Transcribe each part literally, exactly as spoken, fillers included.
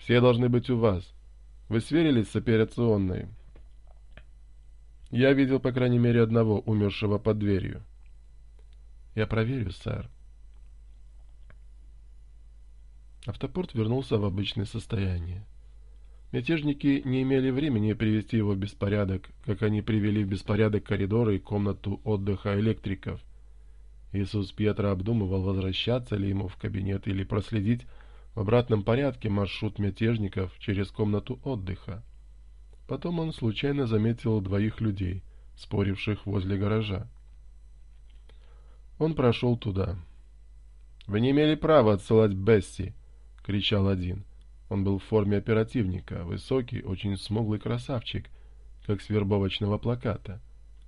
Все должны быть у вас. Вы сверились с операционной? Я видел, по крайней мере, одного умершего под дверью. Я проверю, сэр. Автопорт вернулся в обычное состояние. Мятежники не имели времени привести его в беспорядок, как они привели в беспорядок коридоры и комнату отдыха электриков. Иисус Пьетро обдумывал, возвращаться ли ему в кабинет или проследить в обратном порядке маршрут мятежников через комнату отдыха. Потом он случайно заметил двоих людей, споривших возле гаража. Он прошел туда. «Вы не имели права отсылать Бесси!» — кричал один. Он был в форме оперативника, высокий, очень смуглый красавчик, как с вербовочного плаката.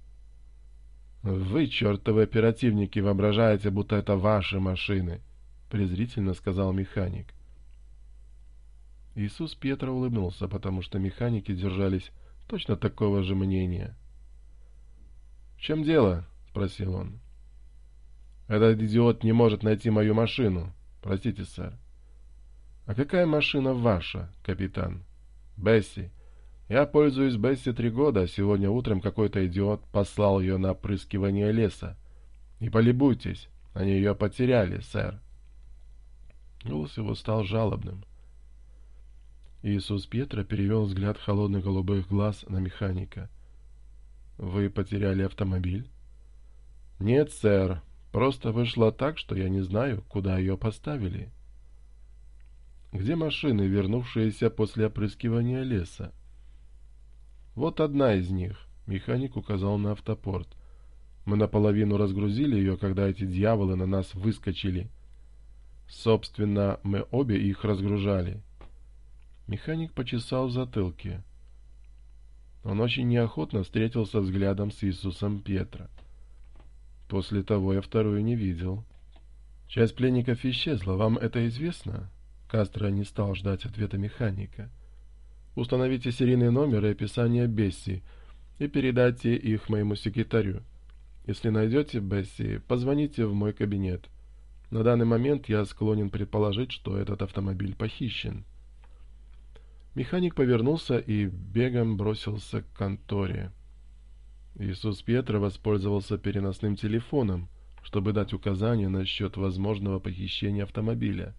«Вы, чертовы оперативники, воображаете, будто это ваши машины!» — презрительно сказал механик. Иисус Пьетро улыбнулся, потому что механики держались точно такого же мнения. «В чем дело?» — спросил он. «Этот идиот не может найти мою машину. Простите, сэр». «А какая машина ваша, капитан?» «Бесси. Я пользуюсь Бесси три года, а сегодня утром какой-то идиот послал ее на опрыскивание леса. Не полюбуйтесь, они ее потеряли, сэр». Голос его стал жалобным. Иисус Пьетро перевел взгляд холодных голубых глаз на механика. «Вы потеряли автомобиль?» «Нет, сэр. Просто вышло так, что я не знаю, куда ее поставили». «Где машины, вернувшиеся после опрыскивания леса?» «Вот одна из них», — механик указал на автопорт. «Мы наполовину разгрузили ее, когда эти дьяволы на нас выскочили. Собственно, мы обе их разгружали». Механик почесал в затылке. Он очень неохотно встретился взглядом с Иисусом Пьетро. После того я вторую не видел. Часть пленников исчезла, вам это известно? Кастро не стал ждать ответа механика. Установите серийный номер и описание Бесси и передайте их моему секретарю. Если найдете Бесси, позвоните в мой кабинет. На данный момент я склонен предположить, что этот автомобиль похищен. Механик повернулся и бегом бросился к конторе. Иисус Пьетро воспользовался переносным телефоном, чтобы дать указания насчет возможного похищения автомобиля.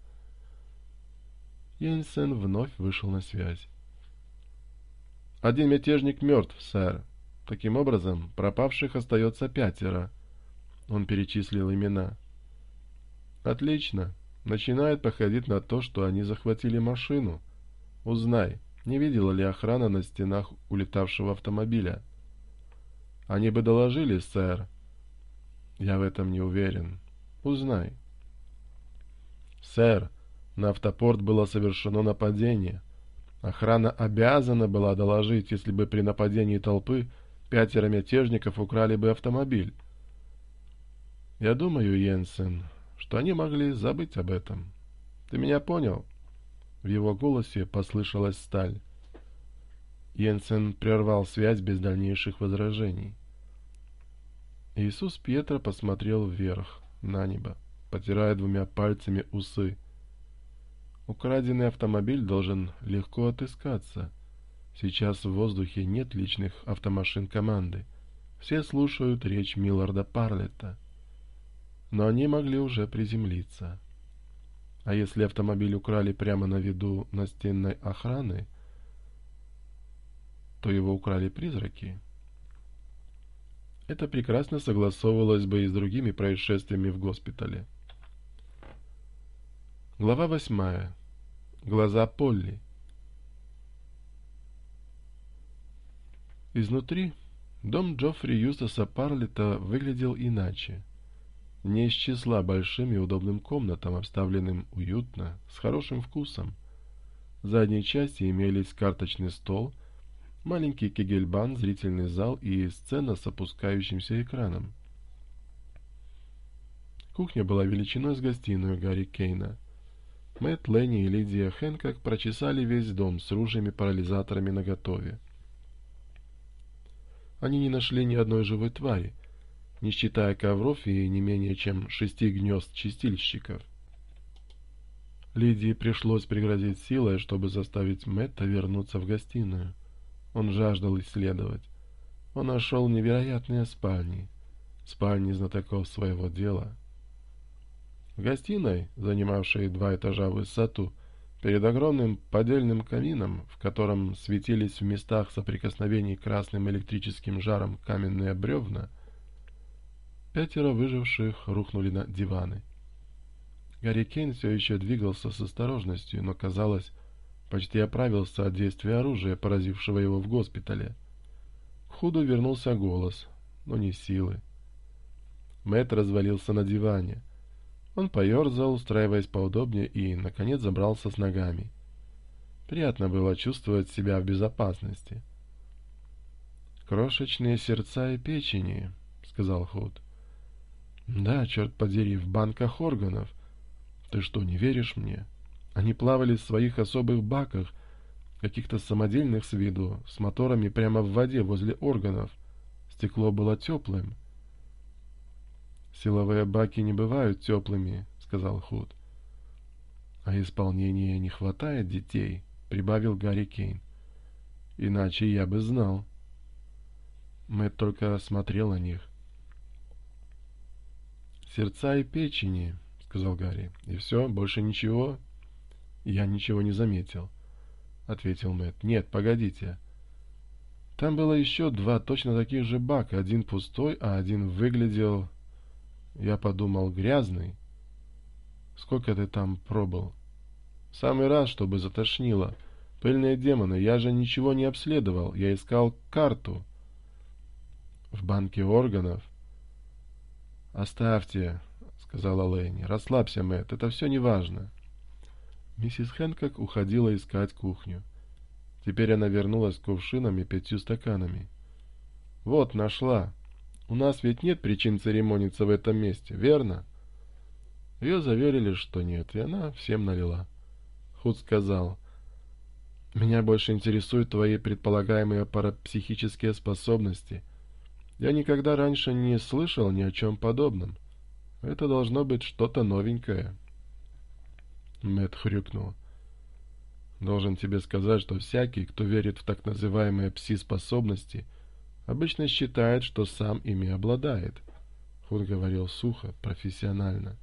Йенсен вновь вышел на связь. «Один мятежник мертв, сэр. Таким образом, пропавших остается пятеро». Он перечислил имена. «Отлично. Начинает походить на то, что они захватили машину. Узнай, не видела ли охрана на стенах улетавшего автомобиля?» «Они бы доложили, сэр». «Я в этом не уверен. Узнай». «Сэр, на автопорт было совершено нападение. Охрана обязана была доложить, если бы при нападении толпы пятеро мятежников украли бы автомобиль. Я думаю, Йенсен, что они могли забыть об этом. Ты меня понял?» В его голосе послышалась сталь. Йенсен прервал связь без дальнейших возражений. Иисус Пьетро посмотрел вверх, на небо, потирая двумя пальцами усы. Украденный автомобиль должен легко отыскаться. Сейчас в воздухе нет личных автомашин команды. Все слушают речь Милларда Парлетта. Но они могли уже приземлиться. А если автомобиль украли прямо на виду настенной охраны, то его украли призраки. Это прекрасно согласовывалось бы и с другими происшествиями в госпитале. Глава восьмая. Глаза Полли. Изнутри дом Джоффри Юстаса Парлетта выглядел иначе. Не из числа большим и удобным комнатам, обставленным уютно, с хорошим вкусом. В задней части имелись карточный стол, маленький кегельбан, зрительный зал и сцена с опускающимся экраном. Кухня была величиной с гостиную Гарри Кейна. Мэтт, Ленни и Лидия Хэнкок прочесали весь дом с ружьями-парализаторами наготове. Они не нашли ни одной живой твари, не считая ковров и не менее чем шести гнезд чистильщиков. Лидии пришлось пригрозить силой, чтобы заставить Мэтта вернуться в гостиную. Он жаждал исследовать. Он нашел невероятные спальни, спальни знатоков своего дела. В гостиной, занимавшей два этажа в высоту, перед огромным подельным камином, в котором светились в местах соприкосновений красным электрическим жаром каменные бревна, пятеро выживших рухнули на диваны. Гарри Кейн все еще двигался с осторожностью, но, казалось, почти оправился от действия оружия, поразившего его в госпитале. К Худу вернулся голос, но не силы. Мэтт развалился на диване. Он поерзал, устраиваясь поудобнее, и, наконец, забрался с ногами. Приятно было чувствовать себя в безопасности. «Крошечные сердца и печени», — сказал Худ. «Да, черт подери, в банках органов. Ты что, не веришь мне? Они плавали в своих особых баках, каких-то самодельных с виду, с моторами прямо в воде возле органов. Стекло было теплым». «Силовые баки не бывают теплыми», — сказал Худ. «А исполнения не хватает детей», — прибавил Гарри Кейн. «Иначе я бы знал». Мэтт только смотрел на них. «Сердца и печени», — сказал Гарри. «И все, больше ничего?» «Я ничего не заметил», — ответил Мэтт. «Нет, погодите. Там было еще два точно таких же бака, один пустой, а один выглядел...» Я подумал, грязный. Сколько ты там пробыл? Самый раз, чтобы затошнило. Пыльные демоны, я же ничего не обследовал. Я искал карту. В банке органов. Оставьте, сказала Лэнни. Расслабься, Мэтт, это все не важно. Миссис Хэнкок уходила искать кухню. Теперь она вернулась с кувшином и пятью стаканами. Вот, нашла. У нас ведь нет причин церемониться в этом месте, верно? Ее заверили, что нет, и она всем налила. Худ сказал: «Меня больше интересуют твои предполагаемые парапсихические способности. Я никогда раньше не слышал ни о чем подобном. Это должно быть что-то новенькое». Мэтт хрюкнул. «Должен тебе сказать, что всякий, кто верит в так называемые пси-способности, обычно считает, что сам ими обладает». Худ говорил сухо, профессионально.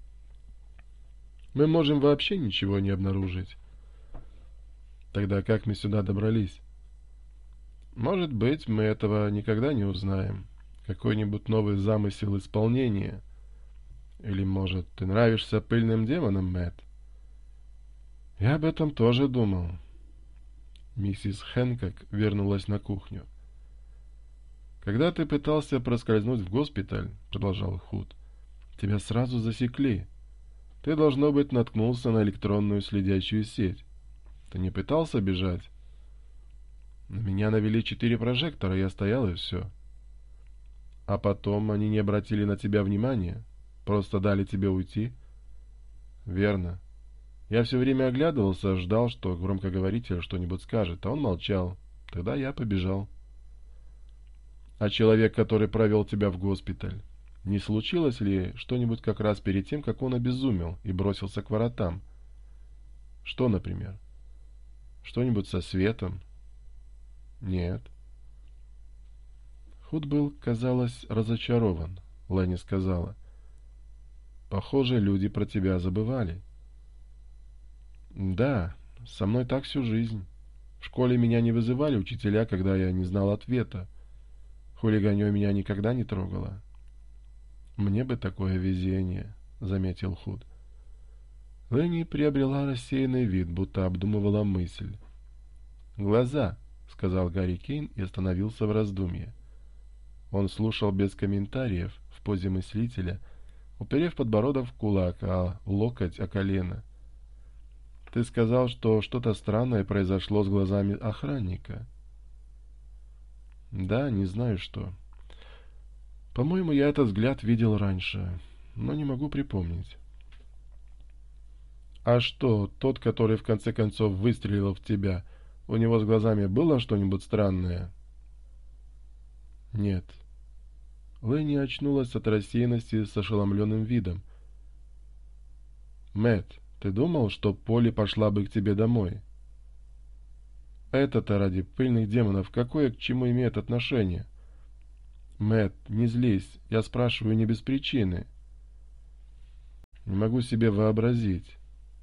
«Мы можем вообще ничего не обнаружить». «Тогда как мы сюда добрались?» «Может быть, мы этого никогда не узнаем. Какой-нибудь новый замысел исполнения. Или, может, ты нравишься пыльным демонам, Мэтт?» «Я об этом тоже думал». Миссис Хэнкок вернулась на кухню. «Когда ты пытался проскользнуть в госпиталь, — продолжал Худ, — тебя сразу засекли. Ты, должно быть, наткнулся на электронную следящую сеть. Ты не пытался бежать? На меня навели четыре прожектора, я стоял, и все. А потом они не обратили на тебя внимания, просто дали тебе уйти?» «Верно. Я все время оглядывался, ждал, что громкоговоритель что-нибудь скажет, а он молчал. Тогда я побежал». «А человек, который провел тебя в госпиталь, не случилось ли что-нибудь как раз перед тем, как он обезумел и бросился к воротам? Что, например? Что-нибудь со светом?» «Нет». Худ был, казалось, разочарован. Лэнни сказала: «Похоже, люди про тебя забывали». «Да, со мной так всю жизнь. В школе меня не вызывали учителя, когда я не знал ответа. Хулиганье меня никогда не трогало». «Мне бы такое везение», — заметил Худ. Лэнни приобрела рассеянный вид, будто обдумывала мысль. «Глаза», — сказал Гарри Кейн и остановился в раздумье. Он слушал без комментариев, в позе мыслителя, уперев подбородок в кулак, а локоть о колено. «Ты сказал, что что-то странное произошло с глазами охранника». «Да, не знаю что. По-моему, я этот взгляд видел раньше, но не могу припомнить». «А что, тот, который в конце концов выстрелил в тебя, у него с глазами было что-нибудь странное?» «Нет». Лэнни очнулась от рассеянности с ошеломленным видом. «Мэтт, Ты думал, что Полли пошла бы к тебе домой? Это-то ради пыльных демонов какое к чему имеет отношение? Мэтт, не злись, я спрашиваю не без причины. Не могу себе вообразить.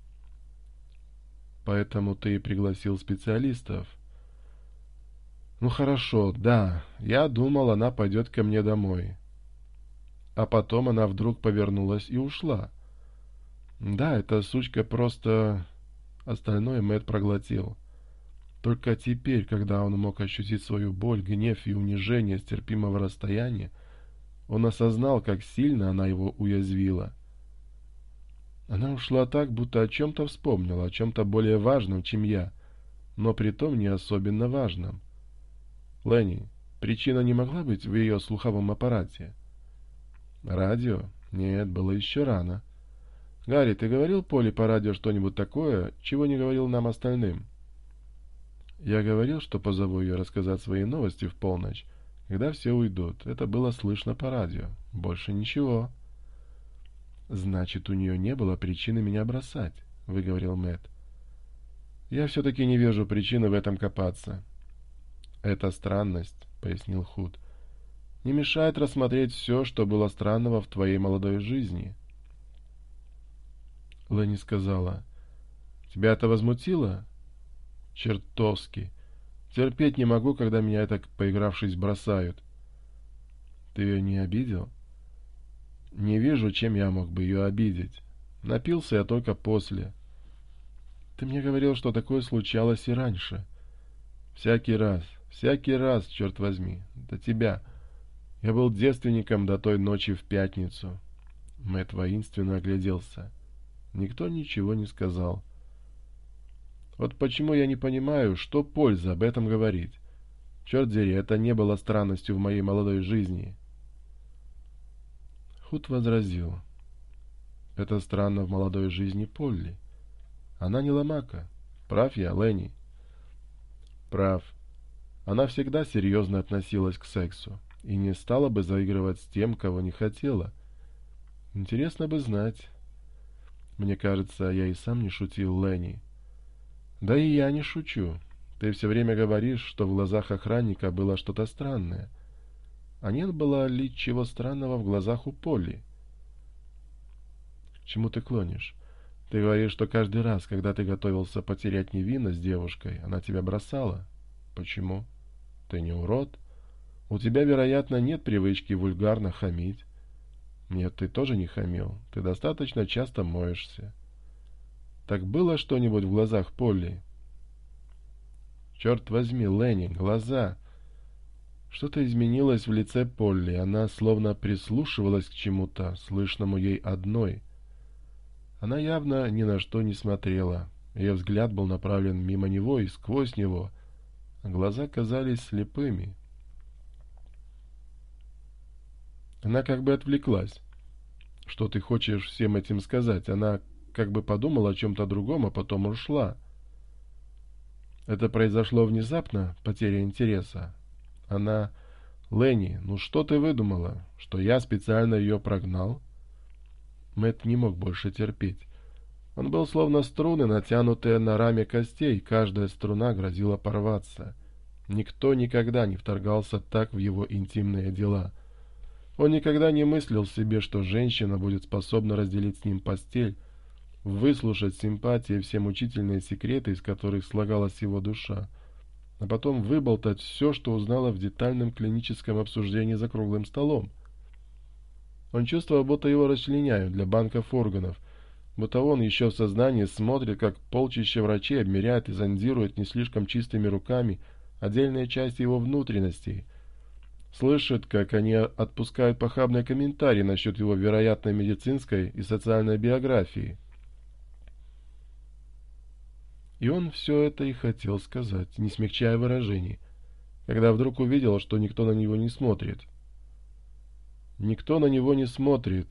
Поэтому ты и пригласил специалистов. Ну хорошо, да, я думал, она пойдет ко мне домой. А потом она вдруг повернулась и ушла. Да, эта сучка просто... Остальное Мэтт проглотил. Только теперь, когда он мог ощутить свою боль, гнев и унижение с терпимого расстояния, он осознал, как сильно она его уязвила. Она ушла так, будто о чем-то вспомнила, о чем-то более важном, чем я, но притом не особенно важном. Ленни, причина не могла быть в ее слуховом аппарате? Радио? Нет, было еще рано. Гарри, ты говорил Полли по радио что-нибудь такое, чего не говорил нам остальным? Я говорил, что позову ее рассказать свои новости в полночь, когда все уйдут. Это было слышно по радио. Больше ничего. Значит, у нее не было причины меня бросать, выговорил Мэтт. Я все-таки не вижу причины в этом копаться. Это странность, пояснил Худ. Не мешает рассмотреть все, что было странного в твоей молодой жизни. Ленни сказала: «Тебя это возмутило?» «Чертовски. Терпеть не могу, когда меня так, поигравшись, бросают». «Ты ее не обидел?» «Не вижу, чем я мог бы ее обидеть. Напился я только после». «Ты мне говорил, что такое случалось и раньше». «Всякий раз, всякий раз, черт возьми, до тебя. Я был девственником до той ночи в пятницу». Мэтт воинственно огляделся. Никто ничего не сказал. Вот почему я не понимаю, что польза об этом говорить. Черт дери, это не было странностью в моей молодой жизни. Худ возразил: это странно в молодой жизни Полли. Она не ломака. Прав я, Ленни? Прав. Она всегда серьезно относилась к сексу и не стала бы заигрывать с тем, кого не хотела. Интересно бы знать. Мне кажется, я и сам не шутил, Ленни. Да и я не шучу. Ты все время говоришь, что в глазах охранника было что-то странное. А нет было ли чего странного в глазах у Полли? К чему ты клонишь? Ты говоришь, что каждый раз, когда ты готовился потерять невинность девушкой, она тебя бросала. Почему? Ты не урод? У тебя, вероятно, нет привычки вульгарно хамить. Нет, ты тоже не хамил. Ты достаточно часто моешься. Так было что-нибудь в глазах Полли? Черт возьми, Ленни, глаза. Что-то изменилось в лице Полли. Она словно прислушивалась к чему-то, слышному ей одной. Она явно ни на что не смотрела. Ее взгляд был направлен мимо него и сквозь него, а глаза казались слепыми. Она как бы отвлеклась. Что ты хочешь всем этим сказать? Она как бы подумала о чем-то другом, а потом ушла. Это произошло внезапно, потеря интереса. Она... Ленни, ну что ты выдумала? Что я специально ее прогнал? Мэтт не мог больше терпеть. Он был словно струны, натянутые на раме костей, каждая струна грозила порваться. Никто никогда не вторгался так в его интимные дела. Он никогда не мыслил себе, что женщина будет способна разделить с ним постель, выслушать симпатии и все мучительные секреты, из которых слагалась его душа, а потом выболтать все, что узнала в детальном клиническом обсуждении за круглым столом. Он чувствовал, будто его расчленяют для банков органов, будто он еще в сознании смотрит, как полчища врачей обмеряет и зондирует не слишком чистыми руками отдельные части его внутренностей, слышит, как они отпускают похабные комментарии насчет его вероятной медицинской и социальной биографии. И он все это и хотел сказать, не смягчая выражений, когда вдруг увидел, что никто на него не смотрит. Никто на него не смотрит.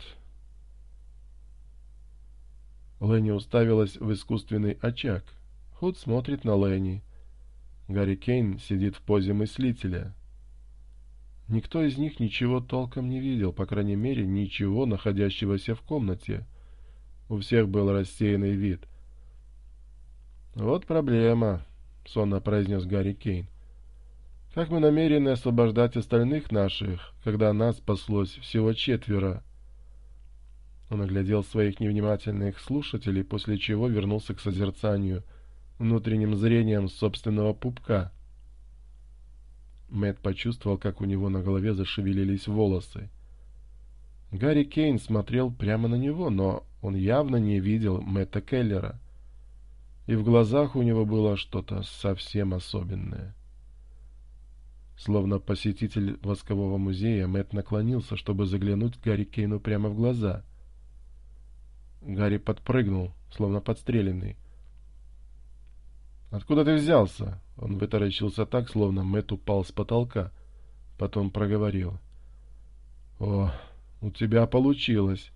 Ленни уставилась в искусственный очаг. Худ смотрит на Ленни. Гарри Кейн сидит в позе мыслителя. Никто из них ничего толком не видел, по крайней мере, ничего, находящегося в комнате. У всех был рассеянный вид. «Вот проблема», — сонно произнес Гарри Кейн. «Как мы намерены освобождать остальных наших, когда нас спаслось всего четверо?» Он оглядел своих невнимательных слушателей, после чего вернулся к созерцанию внутренним зрением собственного пупка. Мэтт почувствовал, как у него на голове зашевелились волосы. Гарри Кейн смотрел прямо на него, но он явно не видел Мэтта Келлера. И в глазах у него было что-то совсем особенное. Словно посетитель воскового музея, Мэтт наклонился, чтобы заглянуть Гарри Кейну прямо в глаза. Гарри подпрыгнул, словно подстреленный. «Откуда ты взялся?» Он вытаращился так, словно Мэтт упал с потолка. Потом проговорил. «О, у тебя получилось!»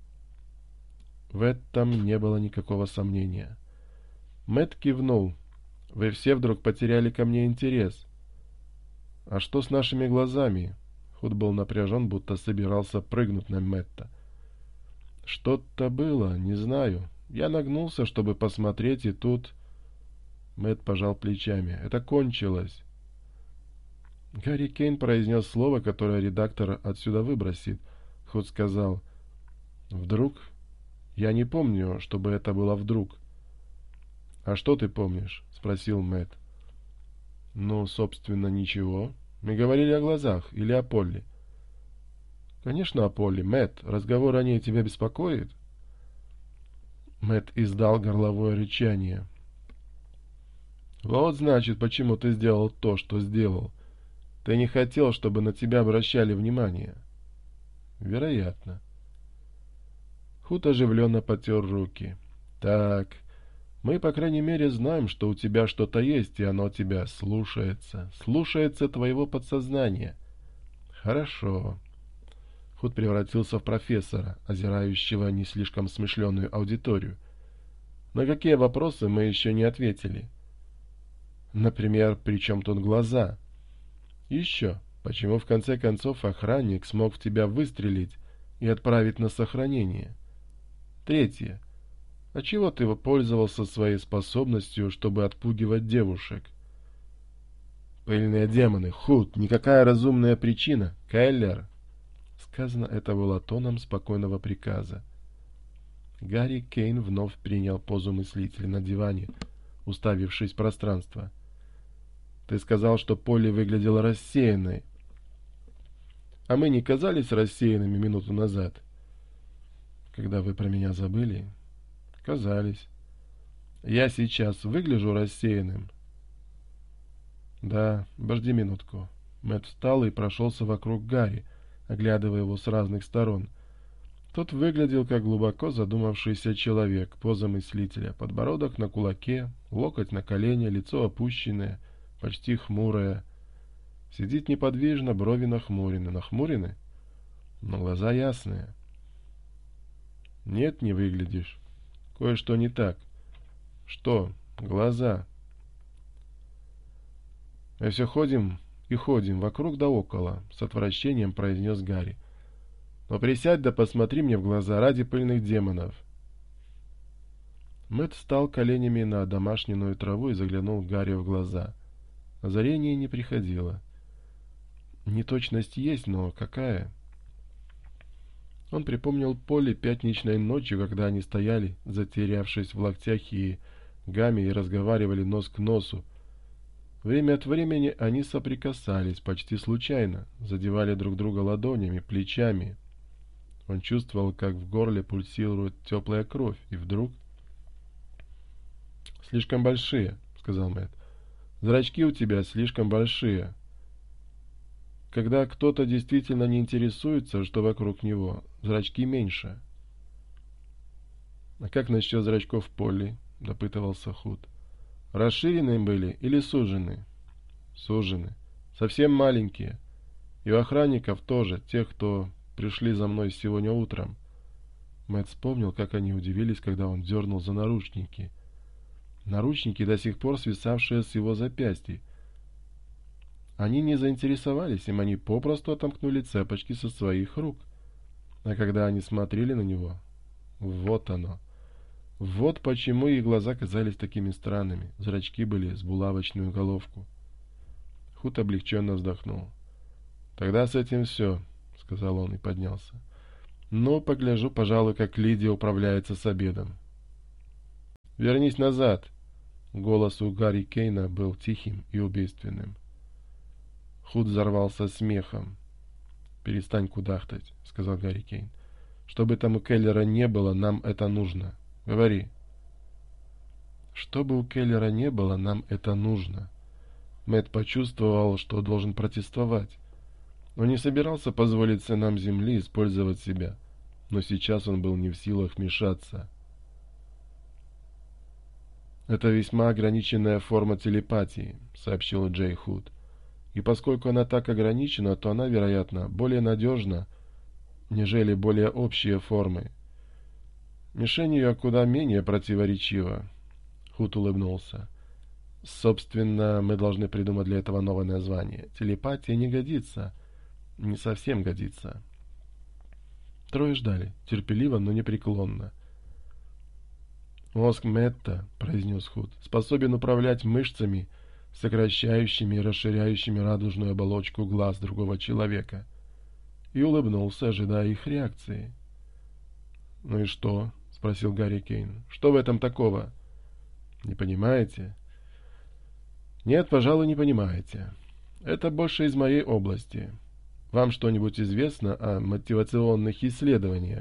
В этом не было никакого сомнения. Мэтт кивнул. «Вы все вдруг потеряли ко мне интерес. А что с нашими глазами?» Худ был напряжен, будто собирался прыгнуть на Мэтта. «Что-то было, не знаю. Я нагнулся, чтобы посмотреть, и тут...» Мэтт пожал плечами. «Это кончилось». Гарри Кейн произнес слово, которое редактор отсюда выбросит. Худ сказал: «Вдруг? Я не помню, чтобы это было вдруг». «А что ты помнишь?» — спросил Мэтт. «Ну, собственно, ничего. Мы говорили о глазах или о Полли?» «Конечно, о Полли. Мэтт, разговор о ней тебя беспокоит?» Мэтт издал горловое рычание. «Вот, значит, почему ты сделал то, что сделал. Ты не хотел, чтобы на тебя обращали внимание». «Вероятно». Худ оживленно потер руки. «Так, мы, по крайней мере, знаем, что у тебя что-то есть, и оно тебя слушается. Слушается твоего подсознания». «Хорошо». Худ превратился в профессора, озирающего не слишком смышленую аудиторию. «На какие вопросы мы еще не ответили?» «Например, при чем тут глаза?» «Еще, почему в конце концов охранник смог в тебя выстрелить и отправить на сохранение?» «Третье. А чего ты пользовался своей способностью, чтобы отпугивать девушек?» «Пыльные демоны, Худ, никакая разумная причина. Келлер!» Сказано это было тоном спокойного приказа. Гарри Кейн вновь принял позу мыслителя на диване, уставившись в пространство. «Ты сказал, что Полли выглядела рассеянной. А мы не казались рассеянными минуту назад?» «Когда вы про меня забыли?» «Казались. Я сейчас выгляжу рассеянным?» «Да, подожди минутку». Мэтт встал и прошелся вокруг Гарри, оглядывая его с разных сторон. Тот выглядел как глубоко задумавшийся человек, поза мыслителя, подбородок на кулаке, локоть на колене, лицо опущенное, почти хмурое. Сидит неподвижно, брови нахмурены. Нахмурены? Но глаза ясные. «Нет, не выглядишь. Кое-что не так». «Что?» «Глаза». «Мы все ходим и ходим вокруг да около», — с отвращением произнес Гарри. «Но присядь да посмотри мне в глаза ради пыльных демонов». Мэтт встал коленями на домашнюю траву и заглянул Гарри в глаза. Озарение не приходило. Неточность есть, но какая? Он припомнил Полли пятничной ночью, когда они стояли, затерявшись в локтях и гамме, и разговаривали нос к носу. Время от времени они соприкасались почти случайно, задевали друг друга ладонями, плечами. Он чувствовал, как в горле пульсирует теплая кровь, и вдруг... «Слишком большие», — сказал Мэтт. «Зрачки у тебя слишком большие». Когда кто-то действительно не интересуется, что вокруг него, зрачки меньше. «А как насчет зрачков Полли?» — допытывался Худ. «Расширенные были или сужены?» «Сужены. Совсем маленькие. И у охранников тоже, тех, кто пришли за мной сегодня утром». Мэтт вспомнил, как они удивились, когда он дернул за наручники. Наручники, до сих пор свисавшие с его запястья. Они не заинтересовались им, они попросту отомкнули цепочки со своих рук. А когда они смотрели на него, Вот оно. Вот почему их глаза казались такими странными. Зрачки были с булавочную головку. Худ облегченно вздохнул. «Тогда с этим все», — сказал он и поднялся. «Ну, погляжу, пожалуй, как Лидия управляется с обедом». «Вернись назад!» Голос у Гарри Кейна был тихим и убийственным. Худ взорвался смехом. «Перестань кудахтать», — сказал Гарри Кейн. «Чтобы там у Келлера не было, нам это нужно. Говори». «Чтобы у Келлера не было, нам это нужно». Мэтт почувствовал, что должен протестовать. Он не собирался позволить сынам Земли использовать себя, но сейчас он был не в силах вмешаться. «Это весьма ограниченная форма телепатии», — сообщил Джей Худ. «И поскольку она так ограничена, то она, вероятно, более надежна, нежели более общие формы. Мишень ее куда менее противоречива». Худ улыбнулся. «Собственно, мы должны придумать для этого новое название. Телепатия не годится. Не совсем годится». Трое ждали, терпеливо, но непреклонно. «Мозг Мэтта, — произнес Худ, — способен управлять мышцами, сокращающими и расширяющими радужную оболочку глаз другого человека». И улыбнулся, ожидая их реакции. «Ну и что?» — спросил Гарри Кейн. «Что в этом такого?» «Не понимаете?» «Нет, пожалуй, не понимаете. Это больше из моей области. Вам что-нибудь известно о мотивационных исследованиях?»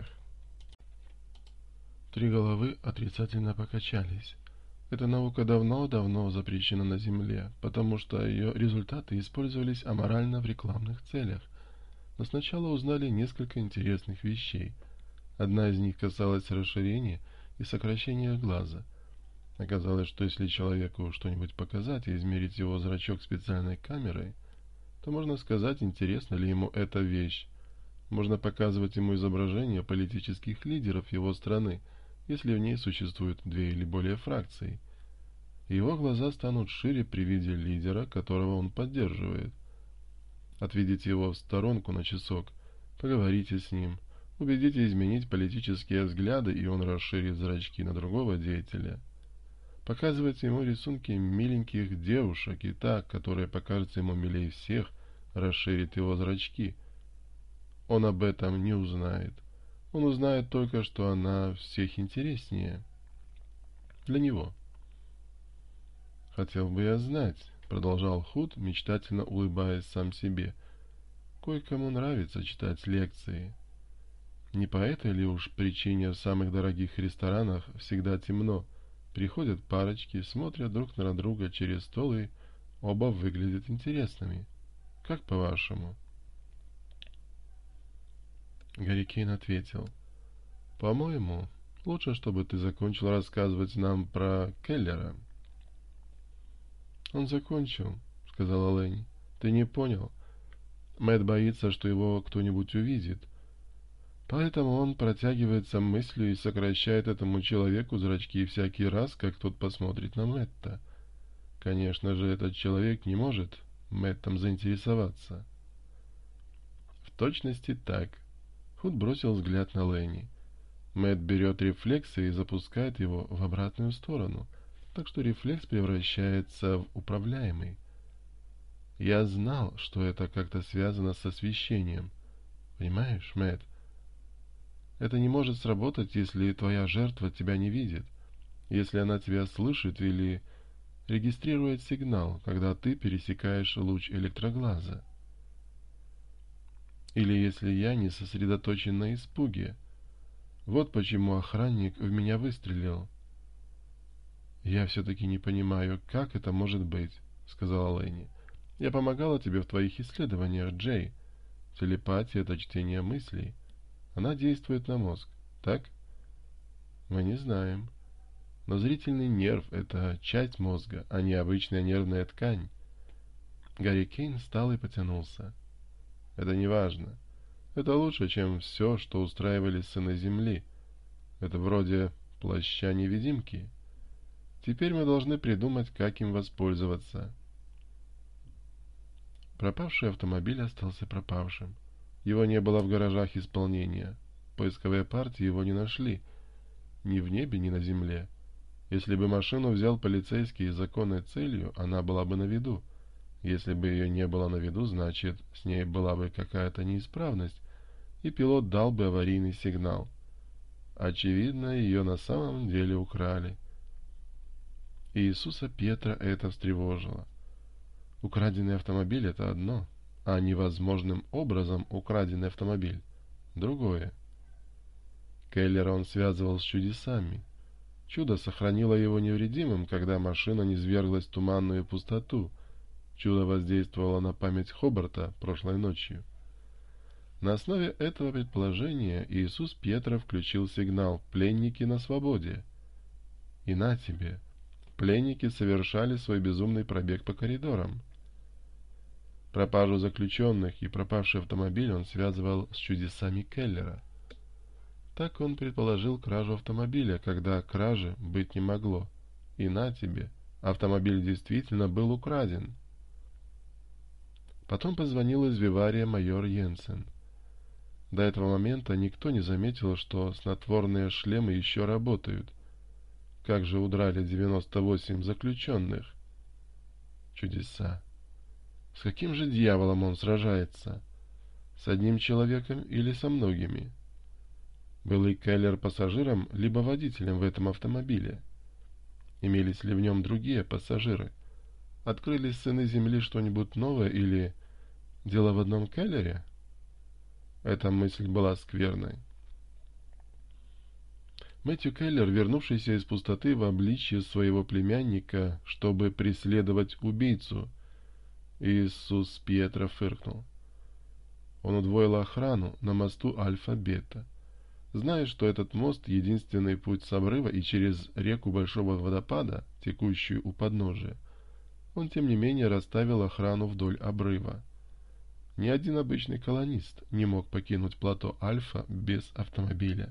Три головы отрицательно покачались. Эта наука давно-давно запрещена на Земле, потому что ее результаты использовались аморально в рекламных целях. Но сначала узнали несколько интересных вещей. Одна из них касалась расширения и сокращения глаза. Оказалось, что если человеку что-нибудь показать и измерить его зрачок специальной камерой, то можно сказать, интересна ли ему эта вещь. Можно показывать ему изображения политических лидеров его страны, если в ней существуют две или более фракций. Его глаза станут шире при виде лидера, которого он поддерживает. Отведите его в сторонку на часок, поговорите с ним, убедите изменить политические взгляды, и он расширит зрачки на другого деятеля. Показывайте ему рисунки миленьких девушек, и та, которая покажется ему милее всех, расширит его зрачки. Он об этом не узнает. Он узнает только, что она всех интереснее. Для него. «Хотел бы я знать», — продолжал Худ, мечтательно улыбаясь сам себе. «Кое-кому нравится читать лекции. Не по этой ли уж причине в самых дорогих ресторанах всегда темно? Приходят парочки, смотрят друг на друга через стол, и оба выглядят интересными. Как по-вашему?» Гарри Кейн ответил: «По-моему, лучше, чтобы ты закончил рассказывать нам про Келлера». «Он закончил», — сказала Лэнни. «Ты не понял. Мэтт боится, что его кто-нибудь увидит. Поэтому он протягивается мыслью и сокращает этому человеку зрачки всякий раз, как тот посмотрит на Мэтта. Конечно же, этот человек не может Мэттом заинтересоваться». «В точности так». Худ бросил взгляд на Лэнни. Мэтт берет рефлекс и запускает его в обратную сторону, так что рефлекс превращается в управляемый. Я знал, что это как-то связано с освещением. Понимаешь, Мэтт? Это не может сработать, если твоя жертва тебя не видит, если она тебя слышит или регистрирует сигнал, когда ты пересекаешь луч электроглаза. Или если я не сосредоточен на испуге. Вот почему охранник в меня выстрелил. «Я все-таки не понимаю, как это может быть», — сказала Лэнни. «Я помогала тебе в твоих исследованиях, Джей. Телепатия — это чтение мыслей. Она действует на мозг, так?» «Мы не знаем. Но зрительный нерв — это часть мозга, а не обычная нервная ткань». Гарри Кейн встал и потянулся. «Это не важно. Это лучше, чем все, что устраивали сыны Земли. Это вроде плаща-невидимки. Теперь мы должны придумать, как им воспользоваться». Пропавший автомобиль остался пропавшим. Его не было в гаражах исполнения. Поисковые партии его не нашли. ни в небе, ни на земле. Если бы машину взял полицейский с законной целью, она была бы на виду. Если бы ее не было на виду, значит, с ней была бы какая-то неисправность, и пилот дал бы аварийный сигнал. Очевидно, ее на самом деле украли. И Иисуса Петра это встревожило. Украденный автомобиль — это одно, а невозможным образом украденный автомобиль — другое. Келлера он связывал с чудесами. Чудо сохранило его невредимым, когда машина низверглась в туманную пустоту. Чудо воздействовало на память Хобарта прошлой ночью. На основе этого предположения Иисус Петра включил сигнал «Пленники на свободе». И на тебе, пленники совершали свой безумный пробег по коридорам. Пропажу заключенных и пропавший автомобиль он связывал с чудесами Келлера. Так он предположил кражу автомобиля, когда кражи быть не могло. И на тебе, автомобиль действительно был украден. Потом позвонил из Вивария майор Йенсен. До этого момента никто не заметил, что снотворные шлемы еще работают. Как же удрали девяносто восемь заключенных? Чудеса. С каким же дьяволом он сражается? С одним человеком или со многими? Был ли Келлер пассажиром, либо водителем в этом автомобиле? Имелись ли в нем другие пассажиры? Открылись сыны Земли что-нибудь новое или дело в одном Келлере? Эта мысль была скверной. Мэтью Келлер, вернувшийся из пустоты в обличье своего племянника, чтобы преследовать убийцу. Иисус Петра фыркнул. Он удвоил охрану на мосту Альфа-Бета. Зная, что этот мост — единственный путь с обрыва и через реку Большого водопада, текущую у подножия, он, тем не менее, расставил охрану вдоль обрыва. Ни один обычный колонист не мог покинуть плато Альфа без автомобиля.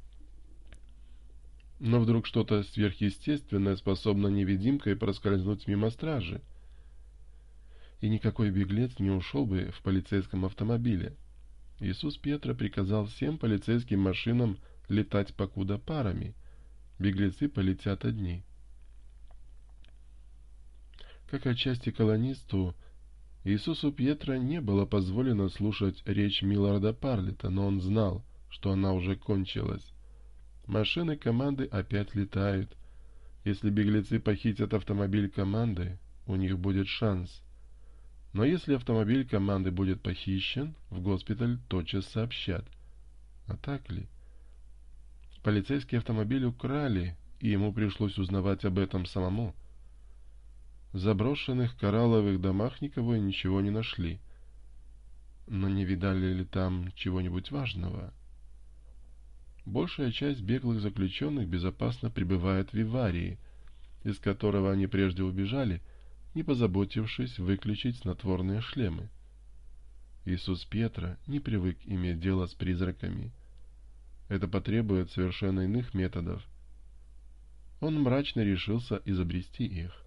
Но вдруг что-то сверхъестественное способно невидимкой проскользнуть мимо стражи. И никакой беглец не ушел бы в полицейском автомобиле. Иисус Петра приказал всем полицейским машинам летать покуда парами. Беглецы полетят одни. Как отчасти колонисту, Иисусу Петра не было позволено слушать речь Милларда Парлета, но он знал, что она уже кончилась. Машины команды опять летают. Если беглецы похитят автомобиль команды, у них будет шанс. Но если автомобиль команды будет похищен, в госпиталь тотчас сообщат. А так ли? Полицейский автомобиль украли, и ему пришлось узнавать об этом самому. В заброшенных коралловых домах никого ничего не нашли. Но не видали ли там чего-нибудь важного? Большая часть беглых заключенных безопасно пребывает в Виварии, из которого они прежде убежали, не позаботившись выключить снотворные шлемы. Иисус Петра не привык иметь дело с призраками. Это потребует совершенно иных методов. Он мрачно решился изобрести их.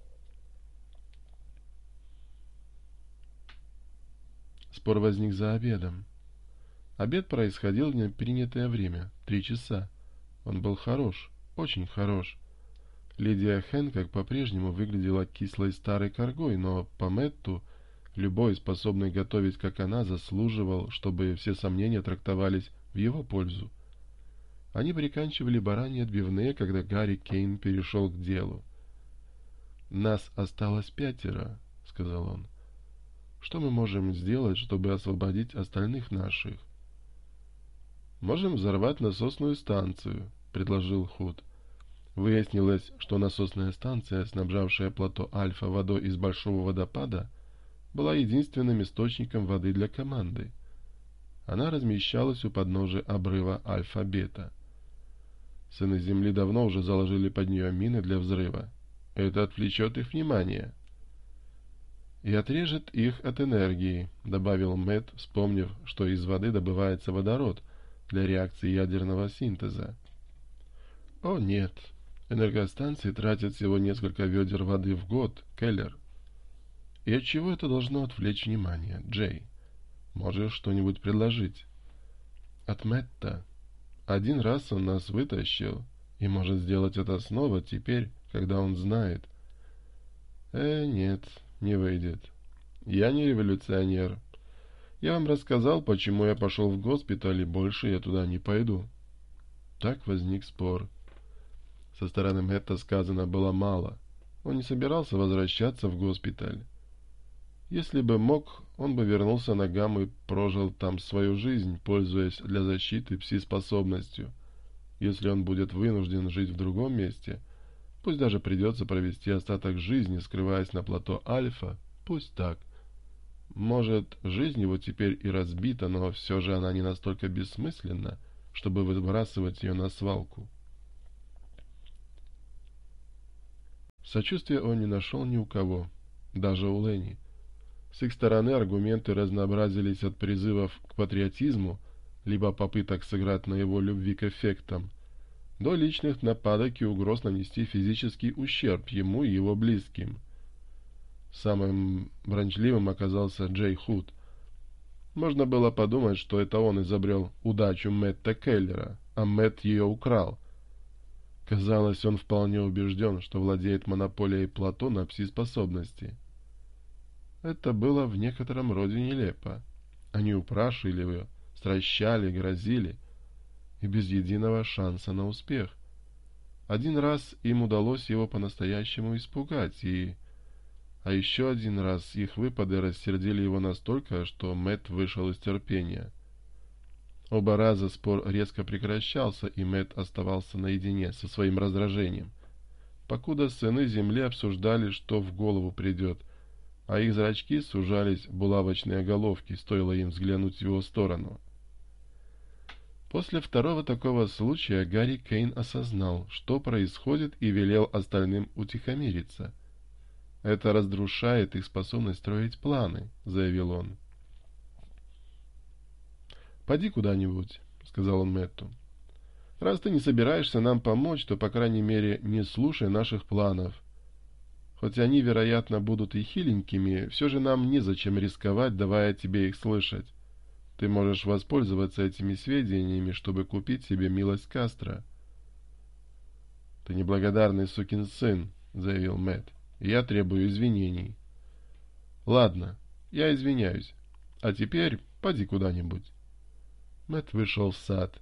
Спор возник за обедом. Обед происходил в непринятое время — три часа. Он был хорош, очень хорош. Лидия Хэнкок по-прежнему выглядела кислой старой коргой, но по Мэтту любой, способный готовить, как она, заслуживал, чтобы все сомнения трактовались в его пользу. Они приканчивали бараньи отбивные, когда Гарри Кейн перешел к делу. «Нас осталось пятеро», — сказал он. «Что мы можем сделать, чтобы освободить остальных наших?» «Можем взорвать насосную станцию», — предложил Худ. Выяснилось, что насосная станция, снабжавшая плато Альфа водой из Большого водопада, была единственным источником воды для команды. Она размещалась у подножия обрыва Альфа-Бета. Сыны Земли давно уже заложили под нее мины для взрыва. Это отвлечет их внимание. «И отрежет их от энергии», — добавил Мэтт, вспомнив, что из воды добывается водород для реакции ядерного синтеза. «О, нет. Энергостанции тратят всего несколько ведер воды в год, Келлер. И от чего это должно отвлечь внимание, Джей? Можешь что-нибудь предложить?» «От Мэтта. Один раз он нас вытащил, и может сделать это снова теперь, когда он знает. Э, нет, не выйдет. Я не революционер. Я вам рассказал, почему я пошел в госпиталь, и больше я туда не пойду. Так возник спор. Со стороны Мэтта сказано было мало. Он не собирался возвращаться в госпиталь. Если бы мог, он бы вернулся на Гамму и прожил там свою жизнь, пользуясь для защиты пси-способностью. Если он будет вынужден жить в другом месте, пусть даже придется провести остаток жизни, скрываясь на плато Альфа, пусть так. Может, жизнь его теперь и разбита, но все же она не настолько бессмысленна, чтобы выбрасывать ее на свалку. Сочувствия он не нашел ни у кого, даже у Ленни. С их стороны аргументы разнообразились от призывов к патриотизму, либо попыток сыграть на его любви к эффектам, до личных нападок и угроз нанести физический ущерб ему и его близким. Самым брончливым оказался Джей Худ. Можно было подумать, что это он изобрел удачу Мэтта Келлера, а Мэтт ее украл. Казалось, он вполне убежден, что владеет монополией плато на пси-способности. Это было в некотором роде нелепо. Они упрашивали его, стращали, грозили, и без единого шанса на успех. Один раз им удалось его по-настоящему испугать, и... А еще один раз их выпады рассердили его настолько, что Мэтт вышел из терпения. Оба раза спор резко прекращался, и Мэтт оставался наедине со своим раздражением, покуда сыны Земли обсуждали, что в голову придет, а их зрачки сужались в булавочные головки, стоило им взглянуть в его сторону. После второго такого случая Гарри Кейн осознал, что происходит, и велел остальным утихомириться. «Это разрушает их способность строить планы», — заявил он. «Поди куда-нибудь», — сказал он Мэтту. «Раз ты не собираешься нам помочь, то, по крайней мере, не слушай наших планов. Хоть они, вероятно, будут и хиленькими, все же нам незачем рисковать, давая тебе их слышать. Ты можешь воспользоваться этими сведениями, чтобы купить себе милость Кастро». «Ты неблагодарный сукин сын», — заявил Мэтт. «Я требую извинений». «Ладно, я извиняюсь. А теперь поди куда-нибудь». Мэтт вышел в сад.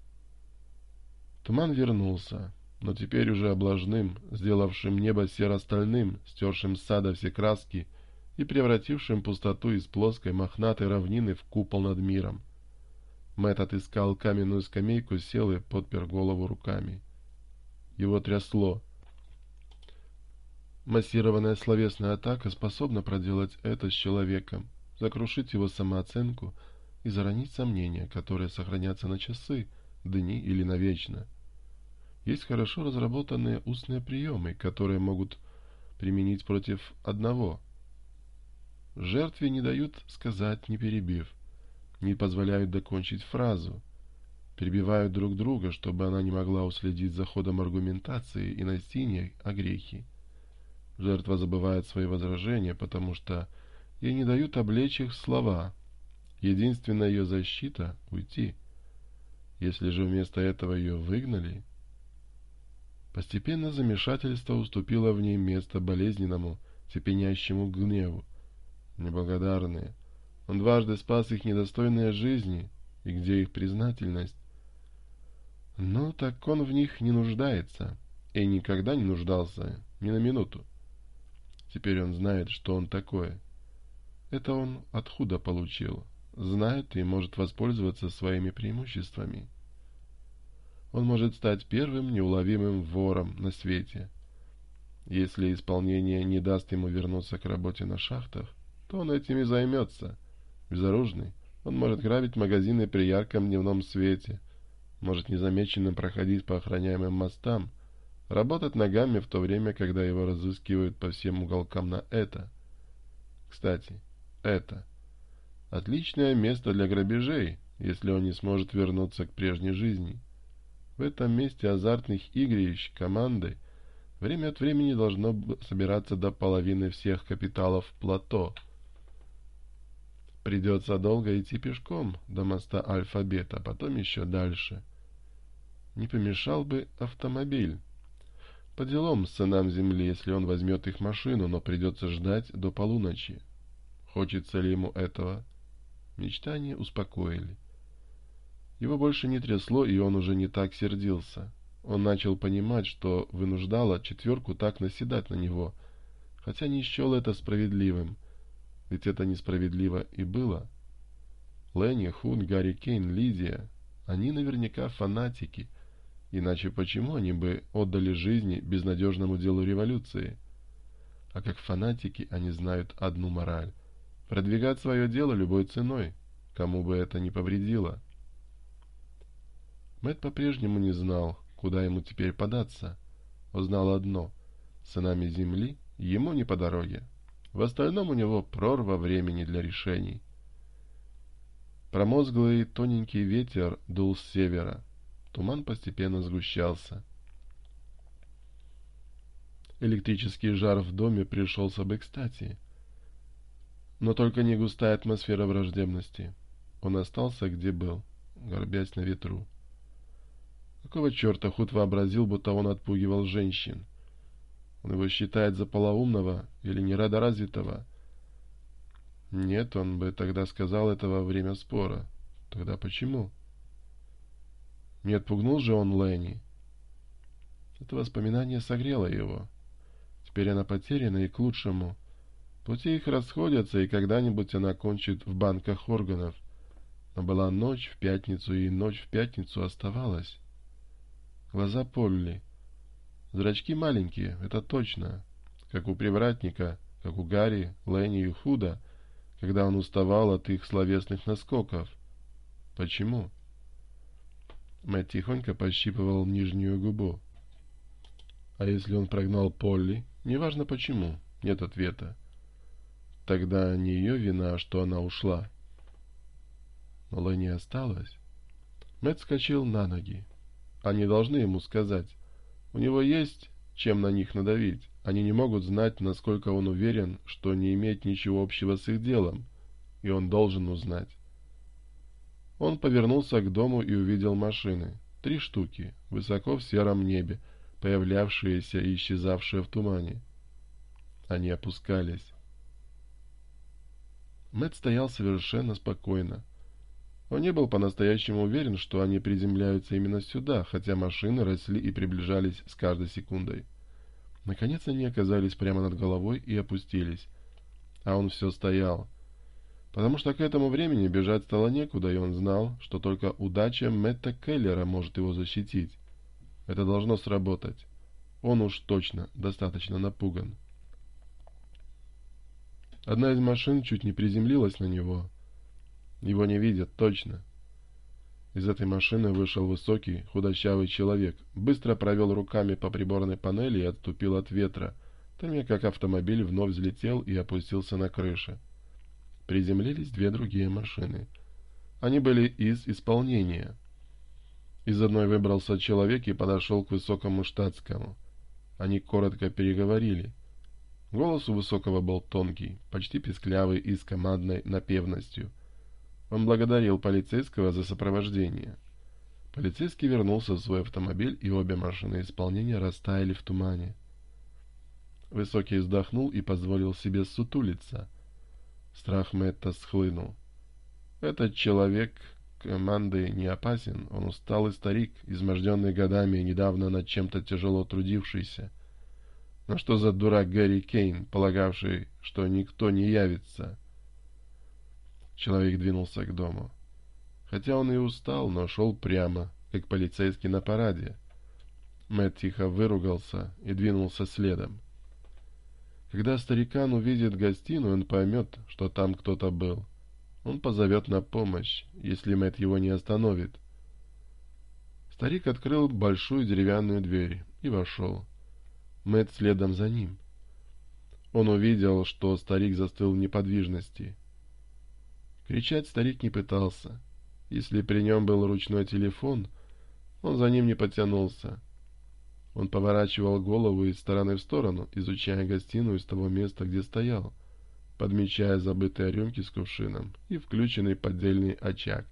Туман вернулся, но теперь уже облажным, сделавшим небо серо-стальным, стершим с сада все краски и превратившим пустоту из плоской мохнатой равнины в купол над миром. Мэтт отыскал каменную скамейку, сел и подпер голову руками. Его трясло. Массированная словесная атака способна проделать это с человеком, закрушить его самооценку и заронить сомнения, которые сохранятся на часы, дни или навечно. Есть хорошо разработанные устные приемы, которые могут применить против одного. Жертве не дают сказать, не перебив, не позволяют докончить фразу, перебивают друг друга, чтобы она не могла уследить за ходом аргументации и найти не о грехе. Жертва забывает свои возражения, потому что ей не дают облечь их в слова. Единственная ее защита — уйти. Если же вместо этого ее выгнали... Постепенно замешательство уступило в ней место болезненному, цепенящему гневу. Неблагодарные. Он дважды спас их недостойные жизни, и где их признательность? Но так он в них не нуждается, и никогда не нуждался, ни на минуту. Теперь он знает, что он такое. Это он откуда получил, знает и может воспользоваться своими преимуществами. Он может стать первым неуловимым вором на свете. Если исполнение не даст ему вернуться к работе на шахтах, то он этим и займется. Безоружный, он может грабить магазины при ярком дневном свете, может незамеченным проходить по охраняемым мостам, работать ногами в то время, когда его разыскивают по всем уголкам на это. Кстати, это отличное место для грабежей, если он не сможет вернуться к прежней жизни. В этом месте азартных игрищ команды время от времени должно собираться до половины всех капиталов плато. Придется долго идти пешком до моста Альфа-Бета, а потом еще дальше. Не помешал бы автомобиль, По делам сынам земли, если он возьмет их машину, но придется ждать до полуночи. Хочется ли ему этого? Мечтания успокоили. Его больше не трясло, и он уже не так сердился. Он начал понимать, что вынуждало четверку так наседать на него, хотя не счел это справедливым. Ведь это несправедливо и было. Ленни, Хун, Гарри Кейн, Лидия — они наверняка фанатики. Иначе почему они бы отдали жизни безнадежному делу революции? А как фанатики они знают одну мораль — продвигать свое дело любой ценой, кому бы это ни повредило. Мэтт по-прежнему не знал, куда ему теперь податься. Он знал одно — сынами земли ему не по дороге. В остальном у него прорва времени для решений. Промозглый тоненький ветер дул с севера. Туман постепенно сгущался. Электрический жар в доме пришелся бы кстати. Но только не густая атмосфера враждебности. Он остался, где был, горбясь на ветру. Какого черта Худ вообразил, будто он отпугивал женщин? Он его считает за полоумного или нерадоразвитого? Нет, он бы тогда сказал это во время спора. Тогда почему? Не отпугнул же он Ленни. Это воспоминание согрело его. Теперь она потеряна и к лучшему. Пути их расходятся, и когда-нибудь она кончит в банках органов. Но была ночь в пятницу, и ночь в пятницу оставалась. Глаза Полли. Зрачки маленькие, это точно. Как у привратника, как у Гарри, Ленни и Худа, когда он уставал от их словесных наскоков. Почему? Мэтт тихонько пощипывал нижнюю губу. А если он прогнал Полли, неважно почему, нет ответа. Тогда не ее вина, что она ушла. Но Ленни осталась. Мэтт вскочил на ноги. Они должны ему сказать. У него есть чем на них надавить. Они не могут знать, насколько он уверен, что не имеет ничего общего с их делом. И он должен узнать. Он повернулся к дому и увидел машины. Три штуки, высоко в сером небе, появлявшиеся и исчезавшие в тумане. Они опускались. Мэтт стоял совершенно спокойно. Он не был по-настоящему уверен, что они приземляются именно сюда, хотя машины росли и приближались с каждой секундой. Наконец они оказались прямо над головой и опустились. А он все стоял. Потому что к этому времени бежать стало некуда, и он знал, что только удача Мэтта Келлера может его защитить. Это должно сработать. Он уж точно достаточно напуган. Одна из машин чуть не приземлилась на него. Его не видят, точно. Из этой машины вышел высокий, худощавый человек, быстро провел руками по приборной панели и отступил от ветра, в то время как автомобиль вновь взлетел и опустился на крыше. Приземлились две другие машины. Они были из исполнения. Из одной выбрался человек и подошел к высокому штатскому. Они коротко переговорили. Голос у высокого был тонкий, почти писклявый и с командной напевностью. Он благодарил полицейского за сопровождение. Полицейский вернулся в свой автомобиль, и обе машины исполнения растаяли в тумане. Высокий вздохнул и позволил себе ссутулиться. Страх Мэтта схлынул. Этот человек команды не опасен. Он усталый старик, изможденный годами и недавно над чем-то тяжело трудившийся. Но что за дурак Гарри Кейн, полагавший, что никто не явится? Человек двинулся к дому. Хотя он и устал, но шел прямо, как полицейский на параде. Мэтт тихо выругался и двинулся следом. Когда старикан увидит гостиную, он поймет, что там кто-то был. Он позовет на помощь, если Мэтт его не остановит. Старик открыл большую деревянную дверь и вошел. Мэтт следом за ним. Он увидел, что старик застыл в неподвижности. Кричать старик не пытался. Если при нем был ручной телефон, он за ним не потянулся. Он поворачивал голову из стороны в сторону, изучая гостиную с того места, где стоял, подмечая забытые рюмки с кувшином и включенный поддельный очаг.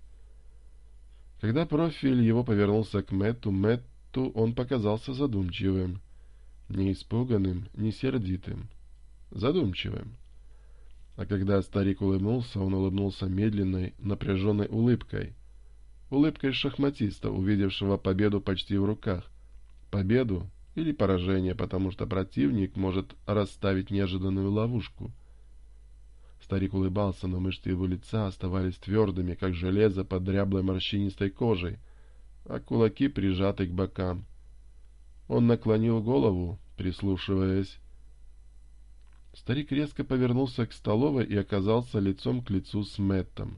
Когда профиль его повернулся к Мэтту, Мэтту он показался задумчивым. Не испуганным, не сердитым, задумчивым. А когда старик улыбнулся, он улыбнулся медленной, напряженной улыбкой. Улыбкой шахматиста, увидевшего победу почти в руках. Победу или поражение, потому что противник может расставить неожиданную ловушку. Старик улыбался, но мышцы его лица оставались твердыми, как железо под дряблой морщинистой кожей, а кулаки прижаты к бокам. Он наклонил голову, прислушиваясь. Старик резко повернулся к столовой и оказался лицом к лицу с Мэттом.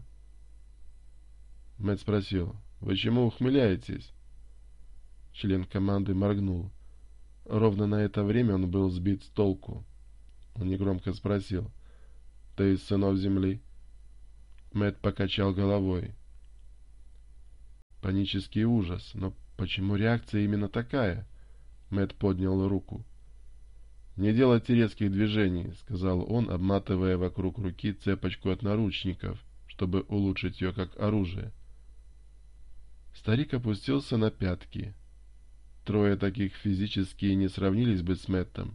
Мэтт спросил: «Вы чему ухмыляетесь?» Член команды моргнул. Ровно на это время он был сбит с толку. Он негромко спросил: «Ты из сынов земли?» Мэтт покачал головой. Панический ужас. Но почему реакция именно такая? Мэтт поднял руку. «Не делайте резких движений», — сказал он, обматывая вокруг руки цепочку от наручников, чтобы улучшить ее как оружие. Старик опустился на пятки. Трое таких физически не сравнились бы с Мэттом.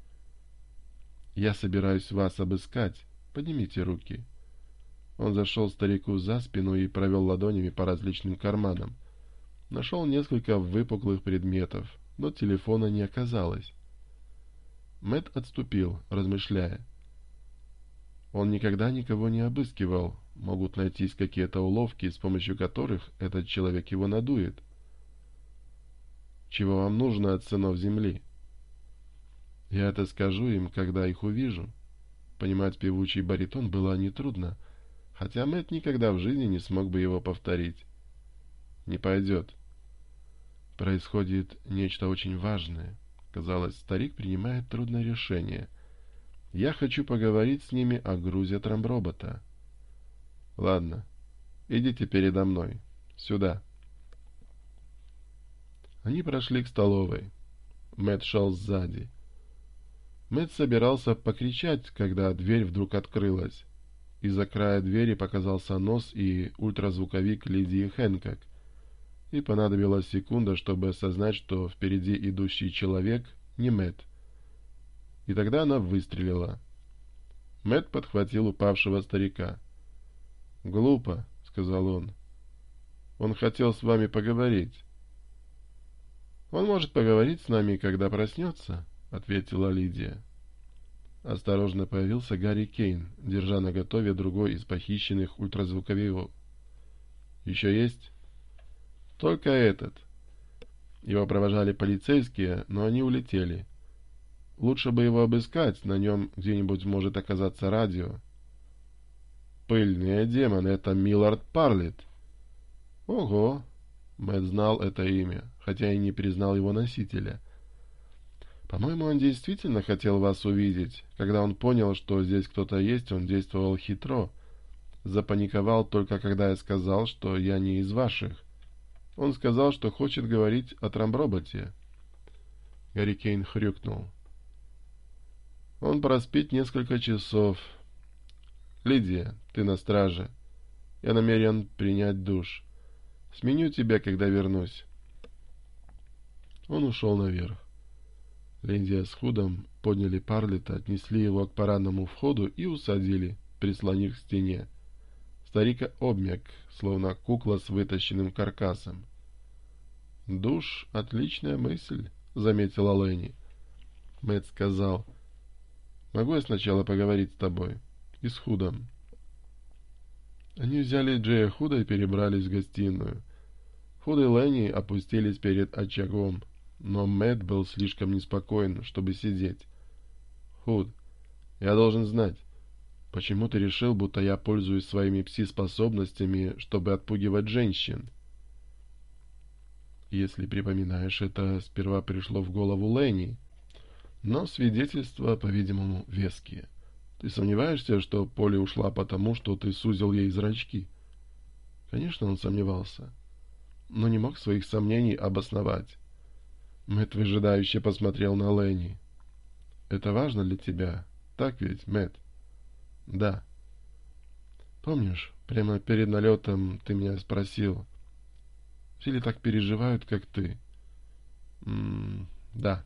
«Я собираюсь вас обыскать. Поднимите руки». Он зашел старику за спину и провел ладонями по различным карманам. Нашел несколько выпуклых предметов, но телефона не оказалось. Мэтт отступил, размышляя. Он никогда никого не обыскивал. Могут найтись какие-то уловки, с помощью которых этот человек его надует. «Чего вам нужно от сынов земли?» «Я это скажу им, когда их увижу». Понимать певучий баритон было нетрудно, хотя Мэтт никогда в жизни не смог бы его повторить. «Не пойдет». Происходит нечто очень важное. Казалось, старик принимает трудное решение. «Я хочу поговорить с ними о грузе трамбробота». «Ладно, идите передо мной. Сюда». Они прошли к столовой. Мэтт шел сзади. Мэтт собирался покричать, когда дверь вдруг открылась. Из-за края двери показался нос и ультразвуковик Лидии Хэнкок. И понадобилась секунда, чтобы осознать, что впереди идущий человек не Мэтт. И тогда она выстрелила. Мэтт подхватил упавшего старика. «Глупо», — сказал он. «Он хотел с вами поговорить». «Он может поговорить с нами, когда проснется», — ответила Лидия. Осторожно появился Гарри Кейн, держа наготове другой из похищенных ультразвуковиков. «Еще есть?» «Только этот». Его провожали полицейские, но они улетели. Лучше бы его обыскать, на нем где-нибудь может оказаться радио. «Пыльный демон, это Миллард Парлетт». «Ого!» Мэтт знал это имя, хотя и не признал его носителя. «По-моему, он действительно хотел вас увидеть. Когда он понял, что здесь кто-то есть, он действовал хитро. Запаниковал только когда я сказал, что я не из ваших. Он сказал, что хочет говорить о трамброботе». Гарри Кейн хрюкнул. «Он проспит несколько часов. Лидия, ты на страже. Я намерен принять душ. Сменю тебя, когда вернусь». Он ушел наверх. Лидия с Худом подняли Парлетта, отнесли его к парадному входу и усадили, прислонив к стене. Старик обмяк, словно кукла с вытащенным каркасом. «Душ — отличная мысль», — заметила Ленни. Мэтт сказал: «Могу я сначала поговорить с тобой и с Худом?» Они взяли Джея Худа и перебрались в гостиную. Худ и Ленни опустились перед очагом, но Мэтт был слишком неспокоен, чтобы сидеть. «Худ, я должен знать, почему ты решил, будто я пользуюсь своими пси-способностями, чтобы отпугивать женщин?» Если припоминаешь, это сперва пришло в голову Ленни, но свидетельства, по-видимому, веские. Ты сомневаешься, что Полли ушла потому, что ты сузил ей зрачки? Конечно, он сомневался, но не мог своих сомнений обосновать. Мэтт выжидающе посмотрел на Ленни. «Это важно для тебя, так ведь, Мэтт?» «Да». «Помнишь, прямо перед налетом ты меня спросил, все ли так переживают, как ты?» «М-м, да».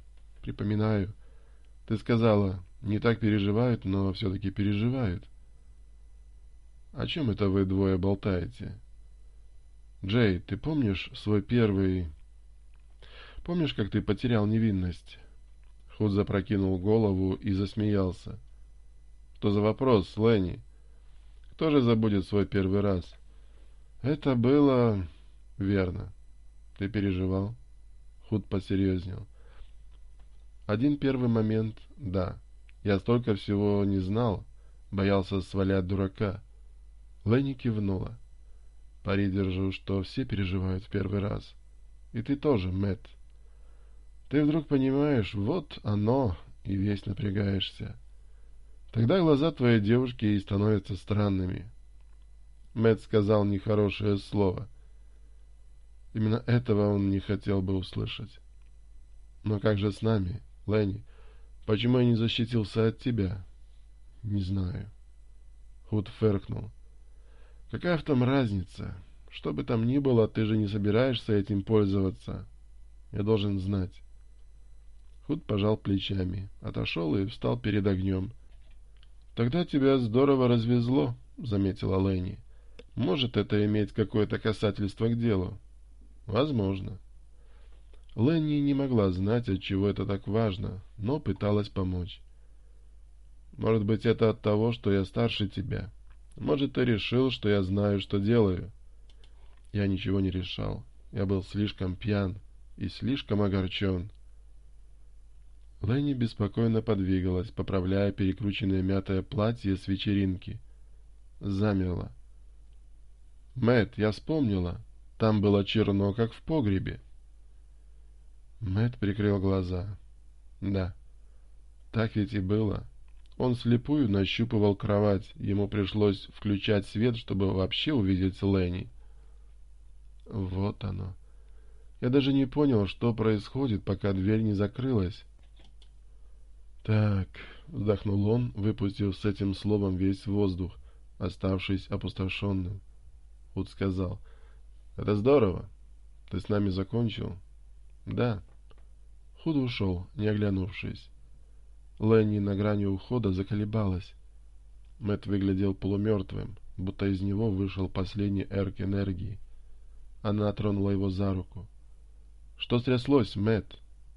Припоминаю. Ты сказала, не так переживают, но все-таки переживают. О чем это вы двое болтаете? Джей, ты помнишь свой первый... Помнишь, как ты потерял невинность? Худ запрокинул голову и засмеялся. Что за вопрос, Ленни? Кто же забудет свой первый раз? Это было... Верно. Ты переживал? Худ посерьезнел. Один первый момент, да. Я столько всего не знал, боялся свалять дурака. Ленни кивнула. Пари держу, что все переживают в первый раз. И ты тоже, Мэтт. Ты вдруг понимаешь, вот оно, и весь напрягаешься. Тогда глаза твоей девушки и становятся странными. Мэтт сказал нехорошее слово. Именно этого он не хотел бы услышать. Но как же с нами, Ленни? Почему я не защитился от тебя? Не знаю. Худ фыркнул. Какая в том разница? Что бы там ни было, ты же не собираешься этим пользоваться. Я должен знать. Худ пожал плечами, отошел и встал перед огнем. Тогда тебя здорово развезло, заметила Ленни. Может это иметь какое-то касательство к делу? Возможно. Ленни не могла знать, отчего это так важно, но пыталась помочь. Может быть, это от того, что я старше тебя. Может, ты решил, что я знаю, что делаю. Я ничего не решал. Я был слишком пьян и слишком огорчен. Ленни беспокойно подвигалась, поправляя перекрученное мятое платье с вечеринки. Замерла. Мэтт, я вспомнила. Там было черно, как в погребе. Мэтт прикрыл глаза. Да, так ведь и было. Он вслепую нащупывал кровать. Ему пришлось включать свет, чтобы вообще увидеть Ленни. Вот оно. Я даже не понял, что происходит, пока дверь не закрылась. Так, вздохнул он, выпустив с этим словом весь воздух, оставшись опустошенным. Худ сказал: это здорово. Ты с нами закончил? Да. Худ ушел, не оглянувшись. Ленни на грани ухода заколебалась. Мэтт выглядел полумертвым, будто из него вышел последний эрк энергии. Она тронула его за руку. Что стряслось, Мэтт?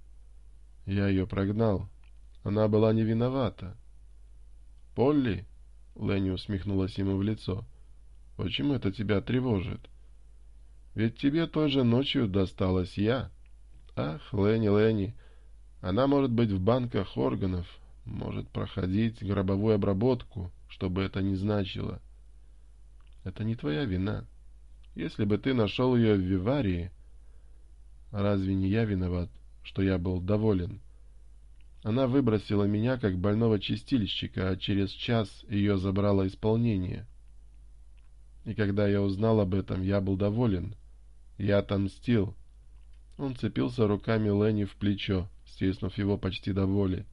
Я ее прогнал. Она была не виновата. Полли? Ленни усмехнулась ему в лицо. Почему это тебя тревожит? Ведь тебе той же ночью досталась я. Ах, Ленни, Ленни, она может быть в банках органов, может проходить гробовую обработку, что бы это ни значило. Это не твоя вина. Если бы ты нашел ее в виварии, разве не я виноват, что я был доволен? Она выбросила меня, как больного чистильщика, а через час ее забрало исполнение. И когда я узнал об этом, я был доволен. Я отомстил. Он цепился руками Ленни в плечо, стиснув его почти до воли.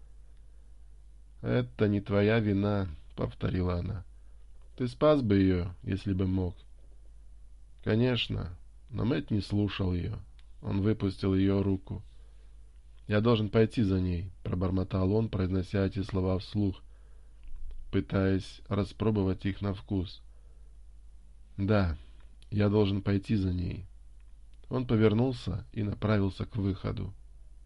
«Это не твоя вина», — повторила она. «Ты спас бы ее, если бы мог». «Конечно», но Мэтт не слушал ее. Он выпустил ее руку. «Я должен пойти за ней», — пробормотал он, произнося эти слова вслух, пытаясь распробовать их на вкус. «Да, я должен пойти за ней». Он повернулся и направился к выходу.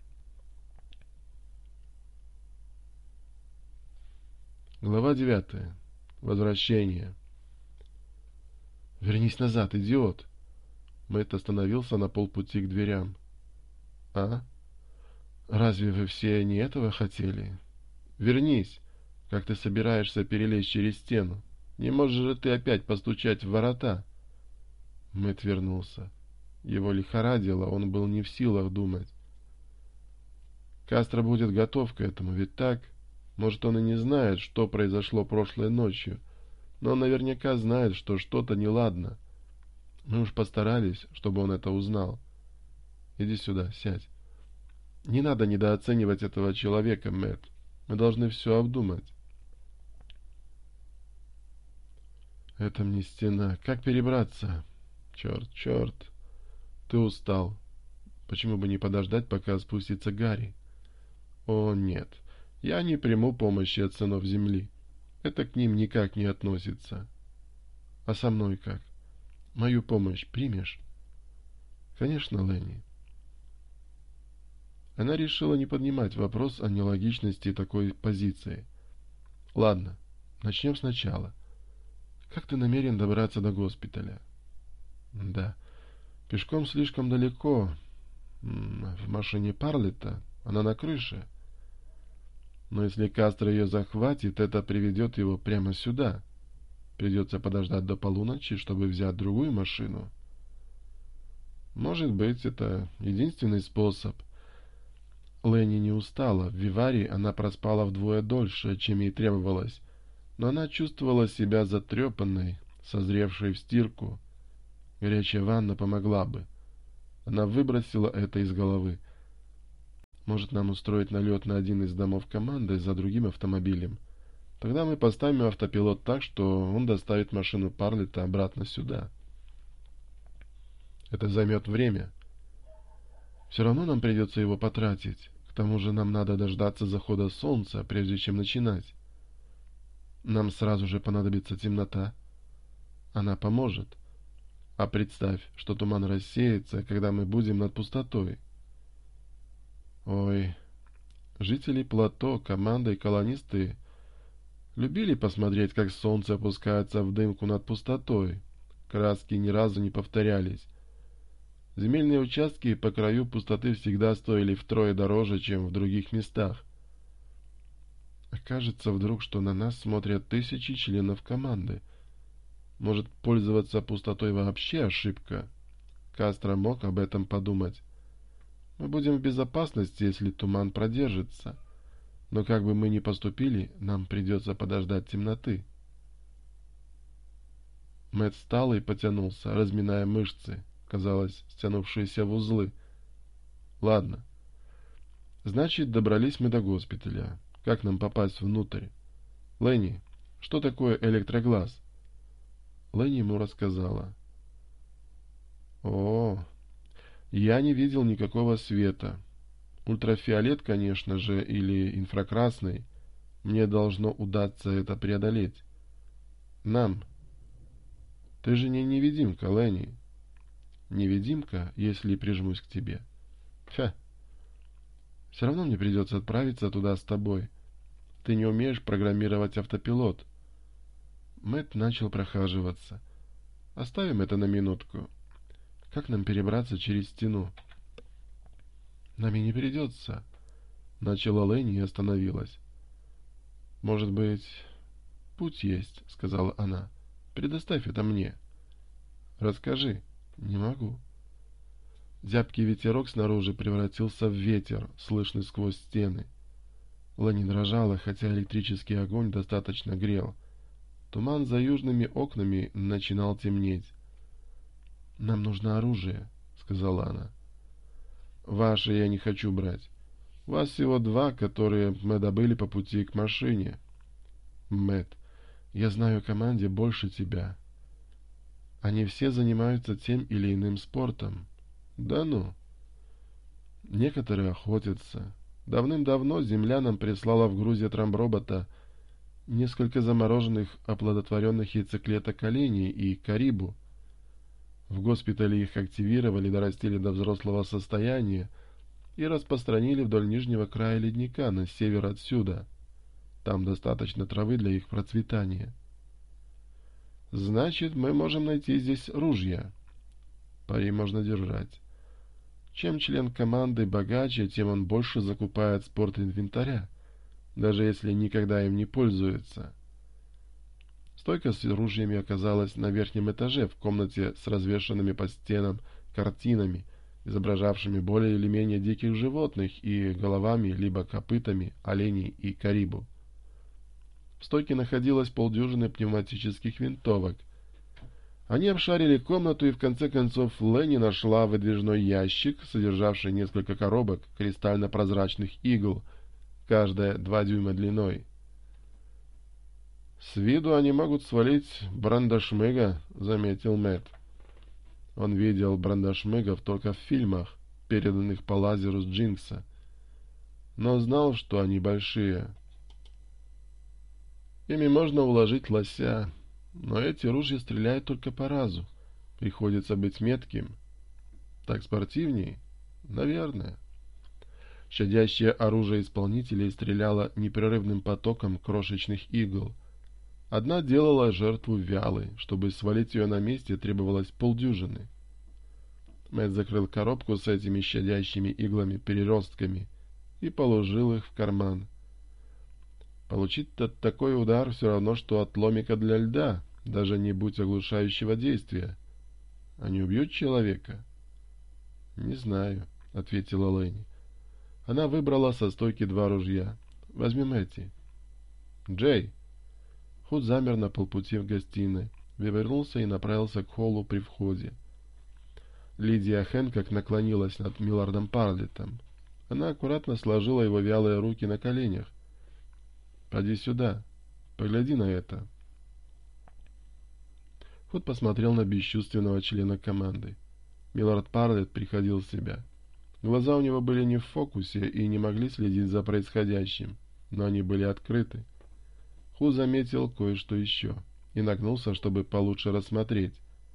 Глава девятая. Возвращение. «Вернись назад, идиот!» Мэтт остановился на полпути к дверям. «А? Разве вы все не этого хотели? Вернись! Как ты собираешься перелезть через стену? Не можешь же ты опять постучать в ворота?» Мэтт вернулся. Его лихорадило, он был не в силах думать. Кастро будет готов к этому, ведь так? Может, он и не знает, что произошло прошлой ночью, но он наверняка знает, что что-то неладно. Мы уж постарались, чтобы он это узнал. Иди сюда, сядь. Не надо недооценивать этого человека, Мэтт. Мы должны все обдумать. Это мне стена. Как перебраться? Черт, черт. Ты устал. Почему бы не подождать, пока спустится Гарри? О, нет, я не приму помощи от сынов земли. Это к ним никак не относится. А со мной как? Мою помощь примешь? Конечно, Ленни. Она решила не поднимать вопрос о нелогичности такой позиции. Ладно, начнем сначала. Как ты намерен добраться до госпиталя? Да, пешком слишком далеко. В машине Парлетта, она на крыше. Но если Кастро ее захватит, это приведет его прямо сюда. Придется подождать до полуночи, чтобы взять другую машину. Может быть, это единственный способ. Ленни не устала. В Виваре она проспала вдвое дольше, чем ей требовалось. Но она чувствовала себя затрепанной, созревшей в стирку. Горячая ванна помогла бы. Она выбросила это из головы. Может, нам устроить налет на один из домов команды за другим автомобилем? Тогда мы поставим автопилот так, что он доставит машину Парлетта обратно сюда. Это займет время. Все равно нам придется его потратить. К тому же нам надо дождаться захода солнца, прежде чем начинать. Нам сразу же понадобится темнота. Она поможет. А представь, что туман рассеется, когда мы будем над пустотой. Ой, жители плато, команда и колонисты любили посмотреть, как солнце опускается в дымку над пустотой. Краски ни разу не повторялись. Земельные участки по краю пустоты всегда стоили втрое дороже, чем в других местах. Окажется вдруг, что на нас смотрят тысячи членов команды. Может, пользоваться пустотой вообще ошибка? Кастро мог об этом подумать. Мы будем в безопасности, если туман продержится. Но как бы мы ни поступили, нам придется подождать темноты. Мэтт встал и потянулся, разминая мышцы, казалось, стянувшиеся в узлы. Ладно. Значит, добрались мы до госпиталя. Как нам попасть внутрь? Ленни, что такое электроглаз? Ленни ему рассказала. О, я не видел никакого света. Ультрафиолет, конечно же, или инфракрасный. Мне должно удаться это преодолеть. Нам. Ты же не невидимка, Ленни. Невидимка, если прижмусь к тебе. Ха. Все равно мне придется отправиться туда с тобой. Ты не умеешь программировать автопилот. Мэтт начал прохаживаться. Оставим это на минутку. Как нам перебраться через стену? Нам и не придется. Начала Ленни и остановилась. Может быть, путь есть, сказала она. Предоставь это мне. Расскажи. Не могу. Зябкий ветерок снаружи превратился в ветер, слышный сквозь стены. Ленни дрожала, хотя электрический огонь достаточно грел. Туман за южными окнами начинал темнеть. «Нам нужно оружие», — сказала она. «Ваше я не хочу брать. У вас всего два, которые мы добыли по пути к машине». «Мэтт, я знаю о команде больше тебя. Они все занимаются тем или иным спортом». «Да ну». «Некоторые охотятся. Давным-давно земля нам прислала в Грузию трамбробота несколько замороженных оплодотворенных яйцеклеток оленей и карибу. В госпитале их активировали, дорастили до взрослого состояния и распространили вдоль нижнего края ледника на север отсюда. Там достаточно травы для их процветания. Значит, мы можем найти здесь ружья. Пари можно держать. Чем член команды богаче, тем он больше закупает спортинвентаря, даже если никогда им не пользуется. Стойка с ружьями оказалась на верхнем этаже, в комнате с развешанными по стенам картинами, изображавшими более или менее диких животных и головами либо копытами оленей и карибу. В стойке находилось полдюжины пневматических винтовок. Они обшарили комнату, и в конце концов Ленни нашла выдвижной ящик, содержавший несколько коробок кристально-прозрачных игл, каждая два дюйма длиной. «С виду они могут свалить брандашмыга», — заметил Мэтт. Он видел брандашмыгов только в фильмах, переданных по лазеру с Джинкса. но знал, что они большие. Ими можно уложить лося, но эти ружья стреляют только по разу. Приходится быть метким. Так спортивней? Наверное. Щадящее оружие исполнителей стреляло непрерывным потоком крошечных игл. Одна делала жертву вялой. Чтобы свалить ее на месте, требовалось полдюжины. Мэтт закрыл коробку с этими щадящими иглами-переростками и положил их в карман. Получить такой удар все равно, что от ломика для льда, даже не будь оглушающего действия. Они убьют человека? — Не знаю, — ответила Лэнни. Она выбрала со стойки два ружья. — Возьмем эти. — Джей! Худ замер на полпути в гостиной, вывернулся и направился к холлу при входе. Лидия Хэнкок наклонилась над Миллардом Парлеттом. Она аккуратно сложила его вялые руки на коленях. — Поди сюда. Погляди на это. Худ посмотрел на бесчувственного члена команды. Миллард Парлетт приходил в себя. Глаза у него были не в фокусе и не могли следить за происходящим, но они были открыты. Худ заметил кое-что еще и нагнулся, чтобы получше рассмотреть.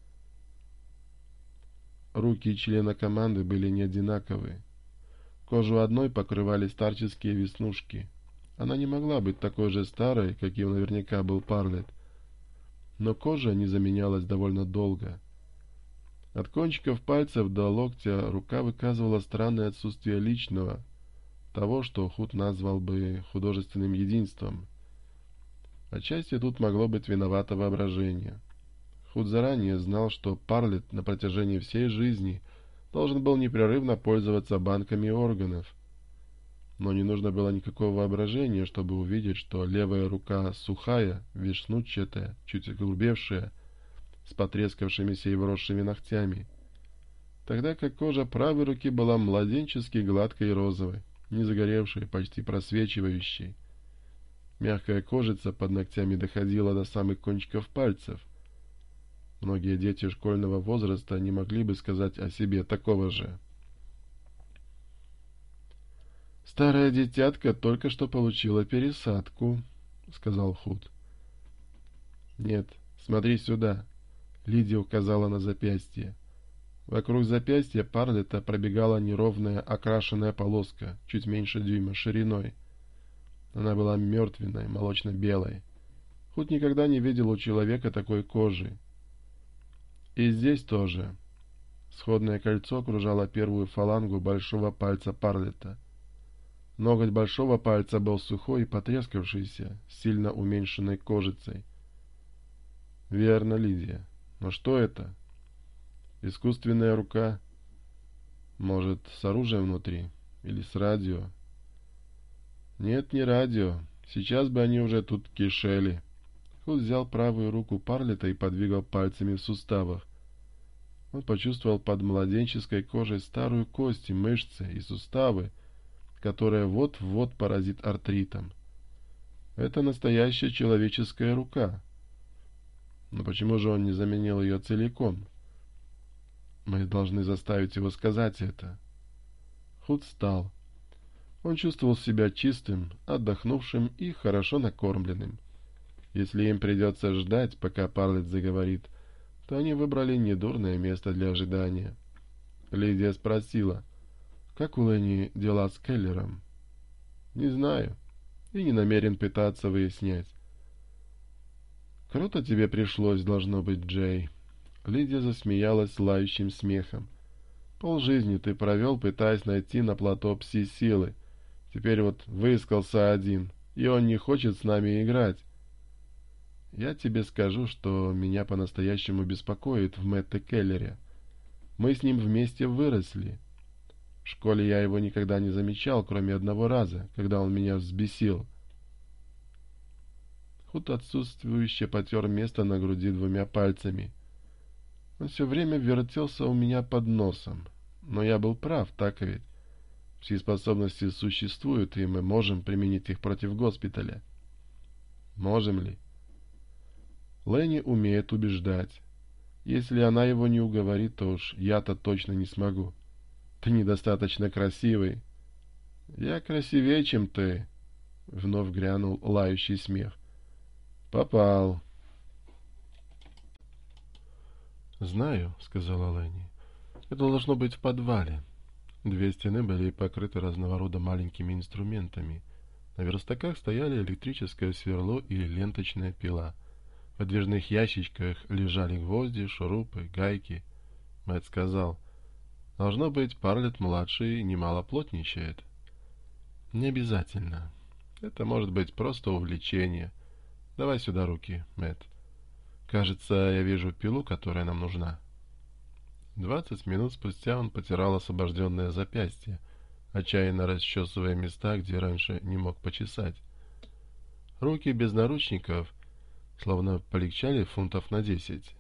Руки члена команды были не одинаковые. Кожу одной покрывали старческие веснушки. Она не могла быть такой же старой, каким наверняка был Парлетт, но кожа не заменялась довольно долго. От кончиков пальцев до локтя рука выказывала странное отсутствие личного, того, что Худ назвал бы художественным единством. Отчасти тут могло быть виновато воображение. Худ заранее знал, что Парлетт на протяжении всей жизни должен был непрерывно пользоваться банками органов. Но не нужно было никакого воображения, чтобы увидеть, что левая рука сухая, веснушчатая, чуть огрубевшая, с потрескавшимися и вросшими ногтями, тогда как кожа правой руки была младенчески гладкой и розовой, не загоревшей, почти просвечивающей. Мягкая кожица под ногтями доходила до самых кончиков пальцев. Многие дети школьного возраста не могли бы сказать о себе такого же. «Старая детятка только что получила пересадку», — сказал Худ. «Нет, смотри сюда», — Лидия указала на запястье. Вокруг запястья Парлетта пробегала неровная окрашенная полоска, чуть меньше дюйма шириной. Она была мертвенной, молочно-белой. Худ никогда не видел у человека такой кожи. И здесь тоже. Сходное кольцо окружало первую фалангу большого пальца Парлетта. Ноготь большого пальца был сухой и потрескавшийся, сильно уменьшенной кожицей. Верно, Лидия. Но что это? Искусственная рука? Может, с оружием внутри? Или с радио? Нет, не радио. Сейчас бы они уже тут кишели. Худ взял правую руку Парлетта и подвигал пальцами в суставах. Он почувствовал под младенческой кожей старую кость, мышцы и суставы, которая вот-вот поразит артритом. Это настоящая человеческая рука. Но почему же он не заменил ее целиком? Мы должны заставить его сказать это. Худ встал. Он чувствовал себя чистым, отдохнувшим и хорошо накормленным. Если им придется ждать, пока Парлетт заговорит, то они выбрали недурное место для ожидания. Лидия спросила, как у Лэнни дела с Келлером? Не знаю и не намерен пытаться выяснять. Круто тебе пришлось, должно быть, Джей. Лидия засмеялась лающим смехом. Полжизни ты провел, пытаясь найти на плато пси-силы. Теперь вот выискался один, и он не хочет с нами играть. Я тебе скажу, что меня по-настоящему беспокоит в Мэтте Келлере. Мы с ним вместе выросли. В школе я его никогда не замечал, кроме одного раза, когда он меня взбесил. Худ отсутствующе потер место на груди двумя пальцами. Он все время вертелся у меня под носом. Но я был прав, так ведь? Все способности существуют, и мы можем применить их против госпиталя. Можем ли? Лэнни умеет убеждать. Если она его не уговорит, то уж я-то точно не смогу. Ты недостаточно красивый. «Я красивее, чем ты», — вновь грянул лающий смех. «Попал». «Знаю», — сказала Ленни. «Это должно быть в подвале». Две стены были покрыты разного рода маленькими инструментами. На верстаках стояли электрическое сверло и ленточная пила. В подвижных ящичках лежали гвозди, шурупы, гайки. Мэтт сказал: «Должно быть, Парлетт-младший немало плотничает». «Не обязательно. Это может быть просто увлечение. Давай сюда руки, Мэтт. Кажется, я вижу пилу, которая нам нужна». Двадцать минут спустя он потирал освобожденное запястье, отчаянно расчесывая места, где раньше не мог почесать. Руки без наручников словно полегчали фунтов на десять.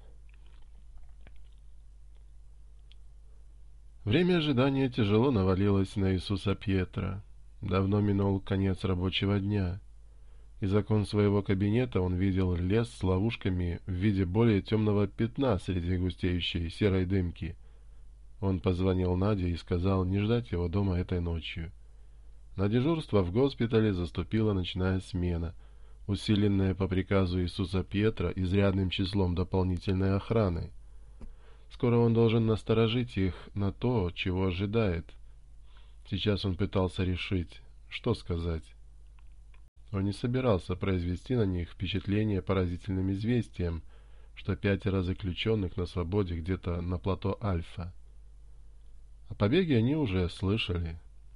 Время ожидания тяжело навалилось на Иисуса Пьетро. Давно минул конец рабочего дня. Из окон своего кабинета он видел лес с ловушками в виде более темного пятна среди густеющей серой дымки. Он позвонил Наде и сказал не ждать его дома этой ночью. На дежурство в госпитале заступила ночная смена, усиленная по приказу Иисуса Пьетро изрядным числом дополнительной охраны. Скоро он должен насторожить их на то, чего ожидает. Сейчас он пытался решить, что сказать. Он не собирался произвести на них впечатление поразительным известием, что пятеро заключенных на свободе где-то на плато Альфа. О побеге они уже слышали.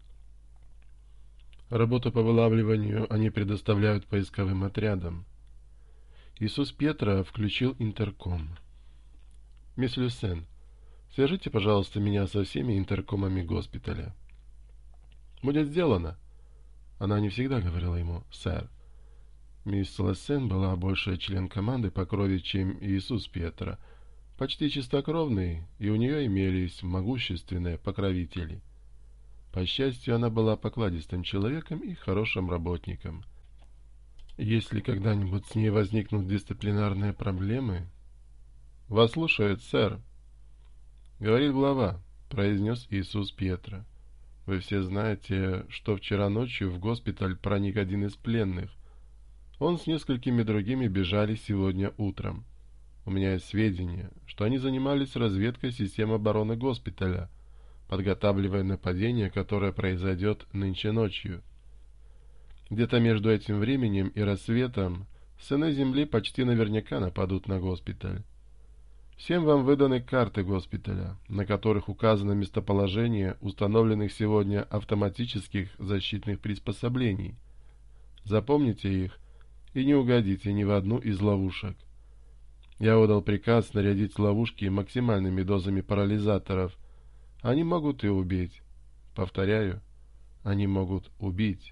Работу по вылавливанию они предоставляют поисковым отрядам. Иисус Пьетро включил интерком. «Мисс Люсен, свяжите, пожалуйста, меня со всеми интеркомами госпиталя». «Будет сделано». Она не всегда говорила ему «сэр». Мисс Лессен была больше член команды по крови, чем Иисус Пьетро, почти чистокровный, и у нее имелись могущественные покровители. По счастью, она была покладистым человеком и хорошим работником. Если когда-нибудь с ней возникнут дисциплинарные проблемы... — Вас слушает, сэр. — Говорит глава, — произнес Иисус Пьетро. — Вы все знаете, что вчера ночью в госпиталь проник один из пленных. Он с несколькими другими бежали сегодня утром. У меня есть сведения, что они занимались разведкой систем обороны госпиталя, подготавливая нападение, которое произойдет нынче ночью. Где-то между этим временем и рассветом сыны Земли почти наверняка нападут на госпиталь. Всем вам выданы карты госпиталя, на которых указано местоположение установленных сегодня автоматических защитных приспособлений. Запомните их и не угодите ни в одну из ловушек. Я отдал приказ снарядить ловушки максимальными дозами парализаторов. Они могут и убить. Повторяю, они могут убить.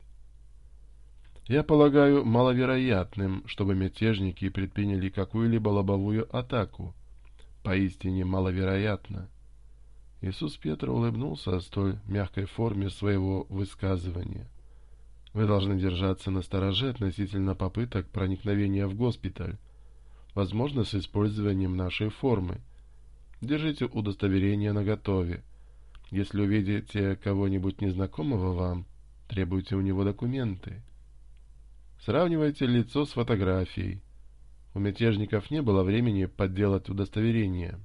Я полагаю маловероятным, чтобы мятежники предприняли какую-либо лобовую атаку. Поистине маловероятно. Иисус Пьетро улыбнулся столь мягкой форме своего высказывания. Вы должны держаться настороже относительно попыток проникновения в госпиталь, возможно, с использованием нашей формы. Держите удостоверение наготове. Если увидите кого-нибудь незнакомого вам, требуйте у него документы. Сравнивайте лицо с фотографией. У мятежников не было времени подделать удостоверение.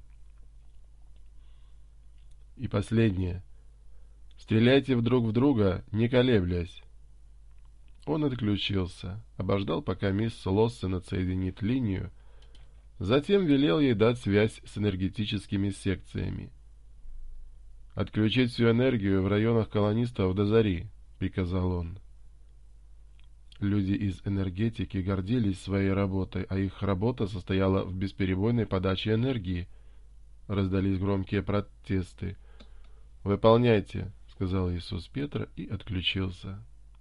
И последнее. Стреляйте вдруг в друга, не колеблясь. Он отключился, обождал, пока мисс Лоссен отсоединит линию, затем велел ей дать связь с энергетическими секциями. «Отключить всю энергию в районах колонистов до зари», — приказал он. Люди из энергетики гордились своей работой, а их работа состояла в бесперебойной подаче энергии. Раздались громкие протесты. «Выполняйте», — сказал Иисус Пьетро и отключился.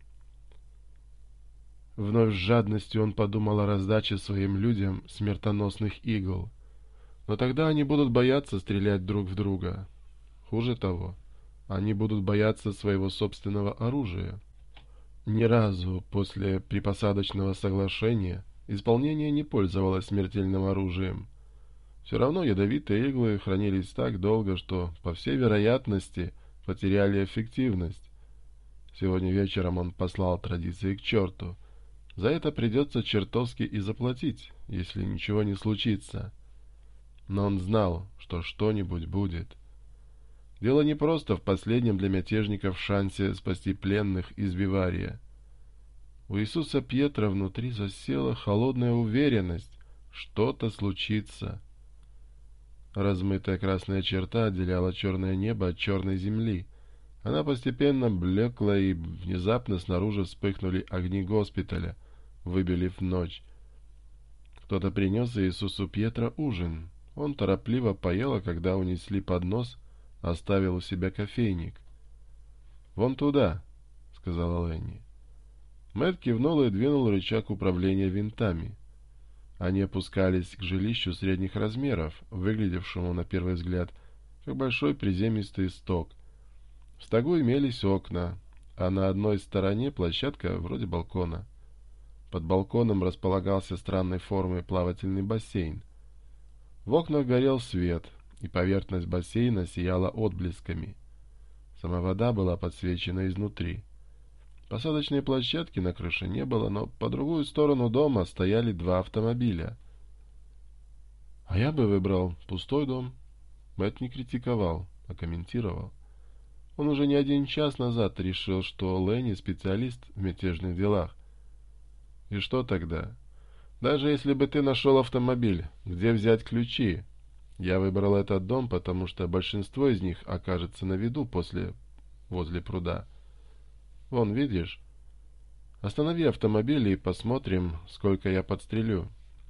Вновь с жадностью он подумал о раздаче своим людям смертоносных игл. Но тогда они будут бояться стрелять друг в друга. Хуже того, они будут бояться своего собственного оружия. Ни разу после припосадочного соглашения исполнение не пользовалось смертельным оружием. Все равно ядовитые иглы хранились так долго, что, по всей вероятности, потеряли эффективность. Сегодня вечером он послал традиции к черту. За это придется чертовски и заплатить, если ничего не случится. Но он знал, что что-нибудь будет. Дело не просто в последнем для мятежников шансе спасти пленных из Вивария. У Иисуса Пьетро внутри засела холодная уверенность, что-то случится. Размытая красная черта отделяла черное небо от черной земли. Она постепенно блекла, и внезапно снаружи вспыхнули огни госпиталя, выбелив ночь. Кто-то принес Иисусу Пьетро ужин. Он торопливо поел, а когда унесли поднос, оставил у себя кофейник. «Вон туда», — сказала Ленни. Мэтт кивнул и двинул рычаг управления винтами. Они опускались к жилищу средних размеров, выглядевшему, на первый взгляд, как большой приземистый сток. В стогу имелись окна, а на одной стороне площадка вроде балкона. Под балконом располагался странной формы плавательный бассейн. В окнах горел свет, и поверхность бассейна сияла отблесками. Сама вода была подсвечена изнутри. Посадочной площадки на крыше не было, но по другую сторону дома стояли два автомобиля. «А я бы выбрал пустой дом». Мэтт не критиковал, а комментировал. Он уже не один час назад решил, что Ленни специалист в мятежных делах. И что тогда? Даже если бы ты нашел автомобиль, где взять ключи? Я выбрал этот дом, потому что большинство из них окажется на виду после возле пруда. Вон, видишь? Останови автомобиль и посмотрим, сколько я подстрелю.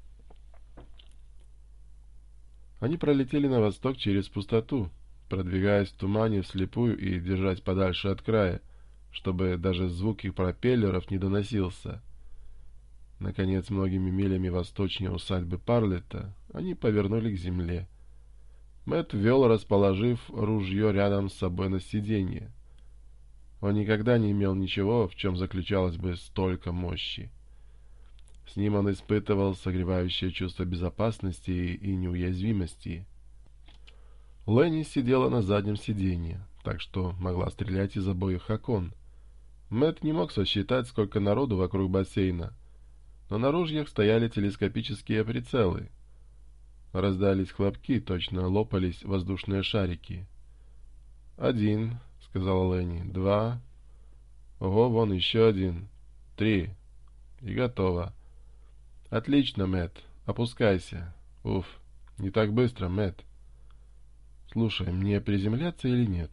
Они пролетели на восток через пустоту, продвигаясь в тумане вслепую и держась подальше от края, чтобы даже звук их пропеллеров не доносился. Наконец, многими милями восточнее усадьбы Парлетта, они повернули к земле. Мэтт вел, расположив ружье рядом с собой на сиденье. Он никогда не имел ничего, в чем заключалось бы столько мощи. С ним он испытывал согревающее чувство безопасности и неуязвимости. Ленни сидела на заднем сиденье, так что могла стрелять из обоих окон. Мэтт не мог сосчитать, сколько народу вокруг бассейна, но на ружьях стояли телескопические прицелы. Раздались хлопки, точно лопались воздушные шарики. «Один», — сказала Ленни, — «два». «Ого, вон еще один. Три. И готово». «Отлично, Мэтт. Опускайся». «Уф, не так быстро, Мэтт». «Слушай, мне приземляться или нет?»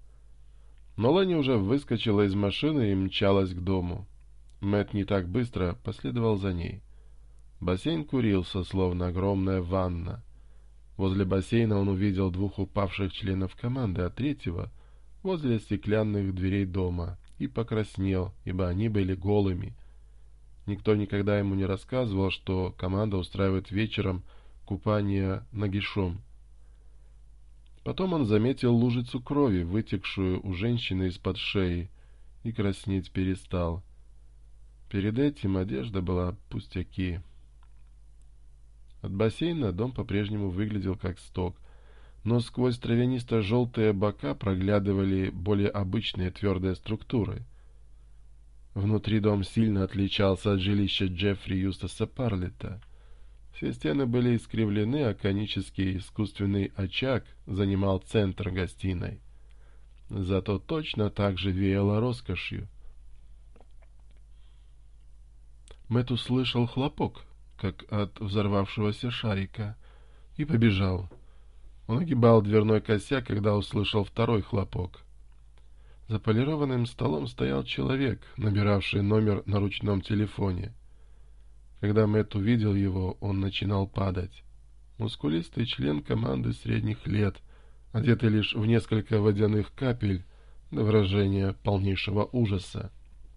Но Ленни уже выскочила из машины и мчалась к дому. Мэтт не так быстро последовал за ней. Бассейн курился, словно огромная ванна. Возле бассейна он увидел двух упавших членов команды, а третьего — возле стеклянных дверей дома, и покраснел, ибо они были голыми. Никто никогда ему не рассказывал, что команда устраивает вечером купание нагишом. Потом он заметил лужицу крови, вытекшую у женщины из-под шеи, и краснеть перестал. Перед этим одежда была пустяки. От бассейна дом по-прежнему выглядел как сток, но сквозь травянисто-желтые бока проглядывали более обычные твердые структуры. Внутри дом сильно отличался от жилища Джеффри Юстаса Парлетта. Все стены были искривлены, а конический искусственный очаг занимал центр гостиной. Зато точно так же веяло роскошью. Мэтт услышал хлопок, как от взорвавшегося шарика, и побежал. Он огибал дверной косяк, когда услышал второй хлопок. За полированным столом стоял человек, набиравший номер на ручном телефоне. Когда Мэтт увидел его, он начинал падать. Мускулистый член команды средних лет, одетый лишь в несколько водяных капель, до выражения полнейшего ужаса.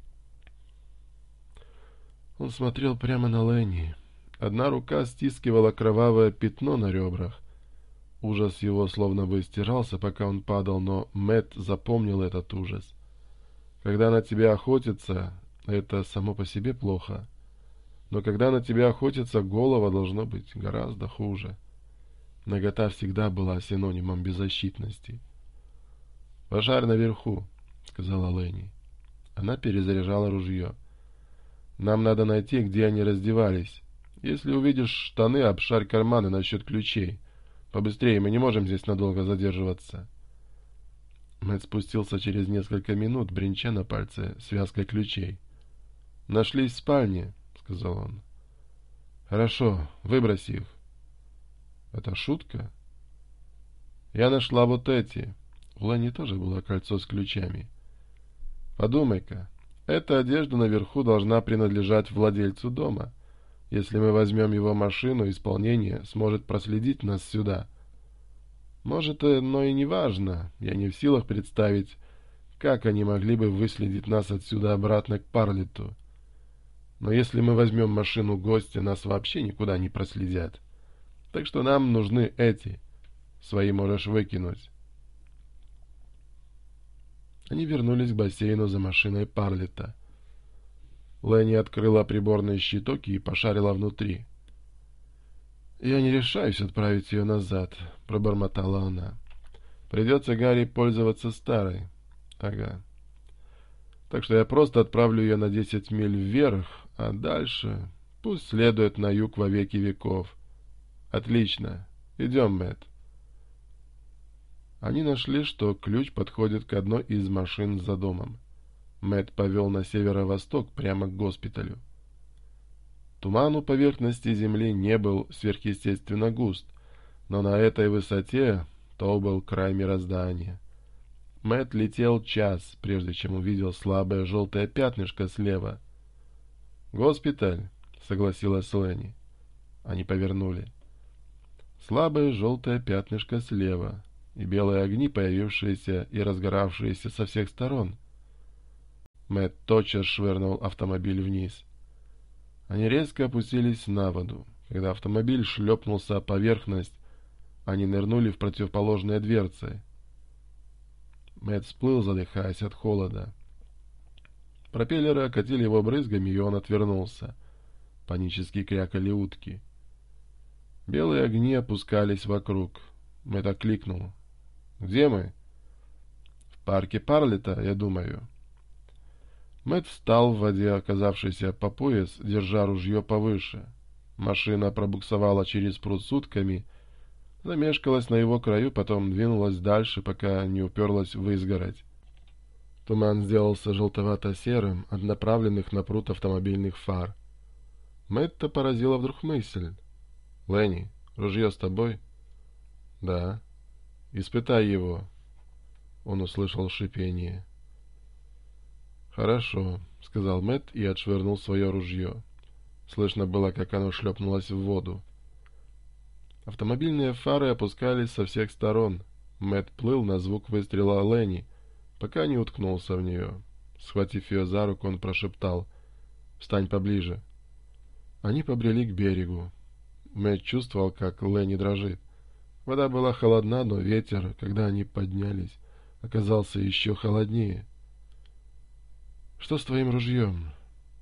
Он смотрел прямо на Ленни. Одна рука стискивала кровавое пятно на ребрах. Ужас его словно бы стирался, пока он падал, но Мэтт запомнил этот ужас. Когда на тебя охотятся, это само по себе плохо. Но когда на тебя охотятся, голова должно быть гораздо хуже. Нагота всегда была синонимом беззащитности. «Пожар наверху», — сказала Ленни. Она перезаряжала ружье. «Нам надо найти, где они раздевались. Если увидишь штаны, обшарь карманы насчет ключей. Побыстрее, мы не можем здесь надолго задерживаться». Мэтт спустился через несколько минут, бренча на пальце связкой ключей. «Нашлись в спальне», — сказал он. «Хорошо, выбрось их». «Это шутка?» «Я нашла вот эти». У Лани тоже было кольцо с ключами. «Подумай-ка, эта одежда наверху должна принадлежать владельцу дома. Если мы возьмем его машину, исполнение сможет проследить нас сюда. Может, но и не важно. Я не в силах представить, как они могли бы выследить нас отсюда обратно к Парлетту. Но если мы возьмем машину гостя, нас вообще никуда не проследят. Так что нам нужны эти. Свои можешь выкинуть». Они вернулись к бассейну за машиной Парлетта. Ленни открыла приборные щиток и пошарила внутри. «Я не решаюсь отправить ее назад», — пробормотала она. «Придется Гарри пользоваться старой». «Ага. Так что я просто отправлю ее на десять миль вверх, а дальше пусть следует на юг во веки веков». «Отлично. Идем, Мэтт». Они нашли, что ключ подходит к одной из машин за домом. Мэтт повел на северо-восток, прямо к госпиталю. Туман у поверхности земли не был сверхъестественно густ, но на этой высоте то был край мироздания. Мэтт летел час, прежде чем увидел слабое желтое пятнышко слева. «Госпиталь», — согласилась Ленни. Они повернули. Слабое желтое пятнышко слева и белые огни, появившиеся и разгоравшиеся со всех сторон. Мэтт тотчас швырнул автомобиль вниз. Они резко опустились на воду. Когда автомобиль шлепнулся о поверхность, они нырнули в противоположные дверцы. Мэтт всплыл, задыхаясь от холода. Пропеллеры окатили его брызгами, и он отвернулся. Панически крякали утки. Белые огни опускались вокруг. Мэтт окликнул. «Где мы?» «В парке Парлетта, я думаю». Мэтт встал в воде, оказавшейся по пояс, держа ружье повыше. Машина пробуксовала через пруд с утками, замешкалась на его краю, потом двинулась дальше, пока не уперлась в изгородь. Туман сделался желтовато-серым от направленных на пруд автомобильных фар. Мэтта поразила вдруг мысль. «Ленни, ружье с тобой?» «Да». «Испытай его». Он услышал шипение. «Хорошо», — сказал Мэтт и отшвырнул свое ружье. Слышно было, как оно шлепнулось в воду. Автомобильные фары опускались со всех сторон. Мэтт плыл на звук выстрела Ленни, пока не уткнулся в нее. Схватив ее за руку, он прошептал: «Встань поближе». Они побрели к берегу. Мэтт чувствовал, как Ленни дрожит. Вода была холодна, но ветер, когда они поднялись, оказался еще холоднее. «Что с твоим ружьем?»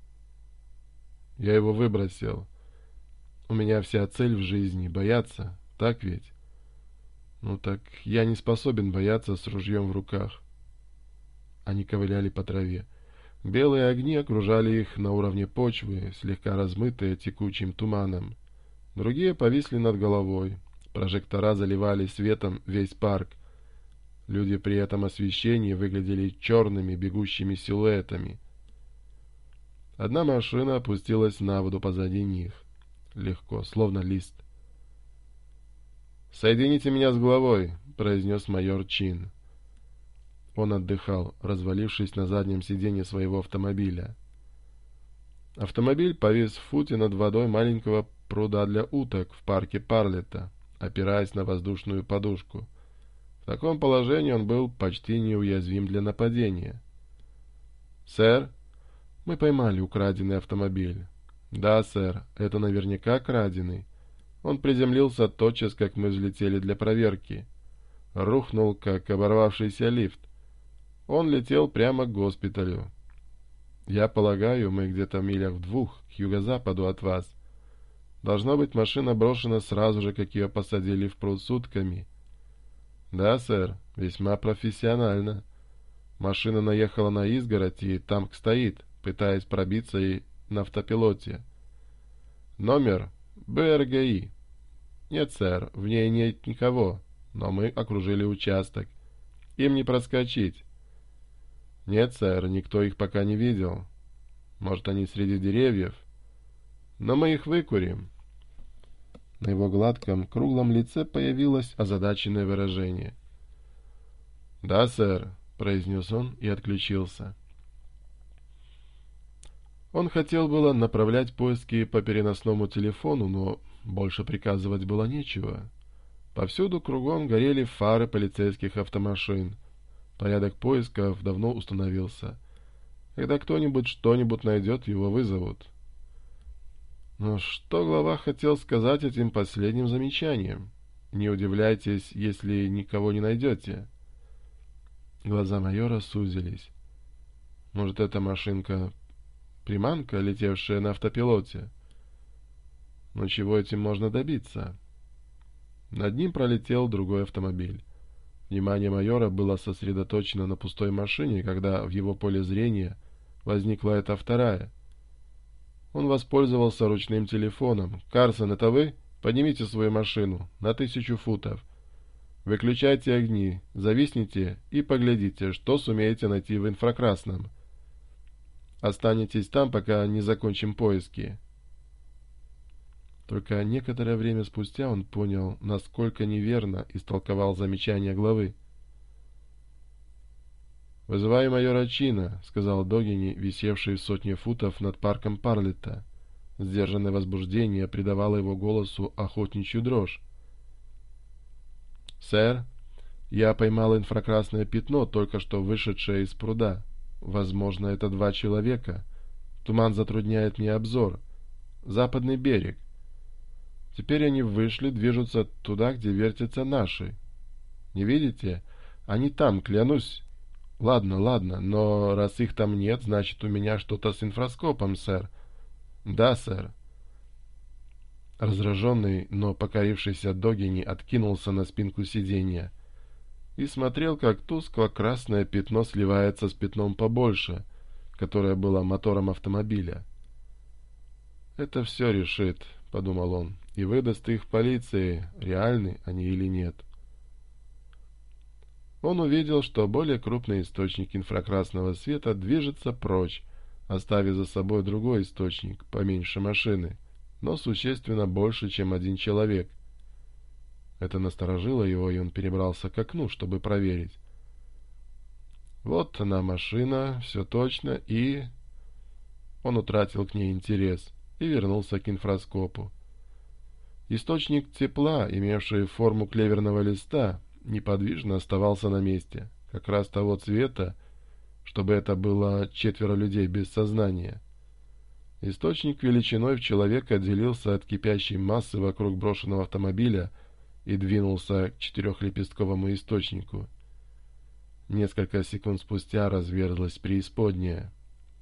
«Я его выбросил. У меня вся цель в жизни — бояться, так ведь?» «Ну так я не способен бояться с ружьем в руках». Они ковыляли по траве. Белые огни окружали их на уровне почвы, слегка размытые текучим туманом. Другие повисли над головой. Прожектора заливали светом весь парк. Люди при этом освещении выглядели черными бегущими силуэтами. Одна машина опустилась на воду позади них. Легко, словно лист. «Соедините меня с главой», — произнес майор Чин. Он отдыхал, развалившись на заднем сиденье своего автомобиля. Автомобиль повис в футе над водой маленького пруда для уток в парке Парлетта, опираясь на воздушную подушку. В таком положении он был почти неуязвим для нападения. «Сэр, мы поймали украденный автомобиль». «Да, сэр, это наверняка краденый. Он приземлился тотчас, как мы взлетели для проверки. Рухнул, как оборвавшийся лифт. Он летел прямо к госпиталю. Я полагаю, мы где-то в милях в двух к юго-западу от вас. Должно быть, машина брошена сразу же, как ее посадили в пруд с утками». «Да, сэр, весьма профессионально. Машина наехала на изгородь и там стоит, пытаясь пробиться и на автопилоте. Номер Б Р Г И. Нет, сэр, в ней нет никого, но мы окружили участок. Им не проскочить. Нет, сэр, никто их пока не видел. Может, они среди деревьев? Но мы их выкурим. На его гладком, круглом лице появилось озадаченное выражение. «Да, сэр», — произнес он и отключился. Он хотел было направлять поиски по переносному телефону, но больше приказывать было нечего. Повсюду кругом горели фары полицейских автомашин. Порядок поисков давно установился. Когда кто-нибудь что-нибудь найдет, его вызовут. Но что глава хотел сказать этим последним замечанием? Не удивляйтесь, если никого не найдете. Глаза майора сузились. Может, эта машинка приманка, летевшая на автопилоте? Но чего этим можно добиться? Над ним пролетел другой автомобиль. Внимание майора было сосредоточено на пустой машине, когда в его поле зрения возникла эта вторая. Он воспользовался ручным телефоном. «Карсон, это вы? Поднимите свою машину на тысячу футов. Выключайте огни, зависните и поглядите, что сумеете найти в инфракрасном. Останетесь там, пока не закончим поиски». Только некоторое время спустя он понял, насколько неверно истолковал замечание главы. «Вызываю майора Чина», — сказал Догини, висевший в сотне футов над парком Парлетта. Сдержанное возбуждение придавало его голосу охотничью дрожь. «Сэр, я поймал инфракрасное пятно, только что вышедшее из пруда. Возможно, это два человека. Туман затрудняет мне обзор. Западный берег. Теперь они вышли, движутся туда, где вертятся наши. Не видите? Они там, клянусь». «Ладно, ладно, но раз их там нет, значит, у меня что-то с инфраскопом, сэр». «Да, сэр». Раздраженный, но покорившийся Догини откинулся на спинку сиденья и смотрел, как тускло-красное пятно сливается с пятном побольше, которое было мотором автомобиля. «Это все решит», — подумал он, — «и выдаст их полиции, реальны они или нет». Он увидел, что более крупный источник инфракрасного света движется прочь, оставив за собой другой источник, поменьше машины, но существенно больше, чем один человек. Это насторожило его, и он перебрался к окну, чтобы проверить. Вот она, машина, все точно, и... Он утратил к ней интерес и вернулся к инфраскопу. Источник тепла, имевший форму клеверного листа, неподвижно оставался на месте, как раз того цвета, чтобы это было четверо людей без сознания. Источник величиной в человека отделился от кипящей массы вокруг брошенного автомобиля и двинулся к четырехлепестковому источнику. Несколько секунд спустя разверзлась преисподняя.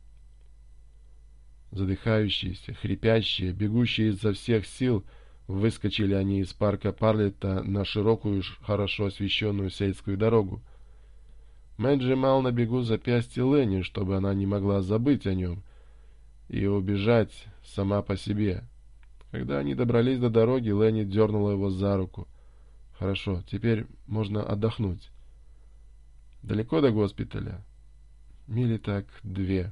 Задыхающиеся, хрипящие, бегущие изо всех сил, выскочили они из парка Парлетта на широкую, хорошо освещенную сельскую дорогу. Мэтт сжимал на бегу запястье Ленни, чтобы она не могла забыть о нем и убежать сама по себе. Когда они добрались до дороги, Ленни дернула его за руку. «Хорошо, теперь можно отдохнуть». «Далеко до госпиталя?» «Мили так две».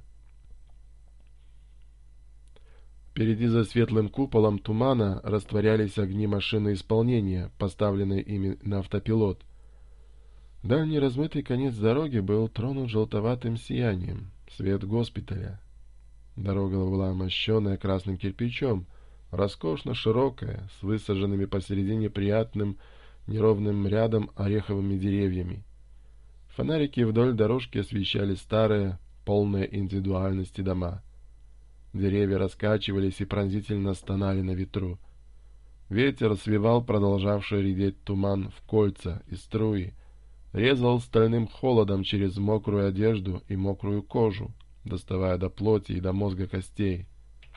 Впереди за светлым куполом тумана растворялись огни машины исполнения, поставленные ими на автопилот. Дальний размытый конец дороги был тронут желтоватым сиянием, свет госпиталя. Дорога была мощеная красным кирпичом, роскошно широкая, с высаженными посередине приятным неровным рядом ореховыми деревьями. Фонарики вдоль дорожки освещали старые, полные индивидуальности дома. Деревья раскачивались и пронзительно стонали на ветру. Ветер свивал продолжавший редеть туман в кольца и струи, резал стальным холодом через мокрую одежду и мокрую кожу, доставая до плоти и до мозга костей.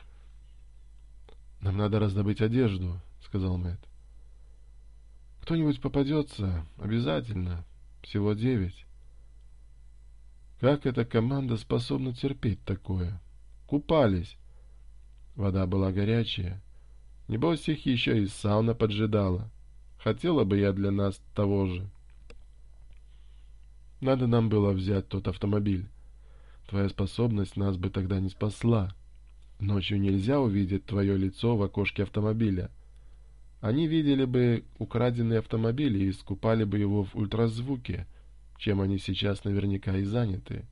«Нам надо раздобыть одежду», — сказал Мэтт. «Кто-нибудь попадется? Обязательно. Всего девять». Как эта команда способна терпеть такое? Купались. Вода была горячая. Небось, их еще и сауна поджидала. Хотела бы я для нас того же. Надо нам было взять тот автомобиль. Твоя способность нас бы тогда не спасла. Ночью нельзя увидеть твое лицо в окошке автомобиля. Они видели бы украденный автомобиль и искупали бы его в ультразвуке, чем они сейчас наверняка и заняты.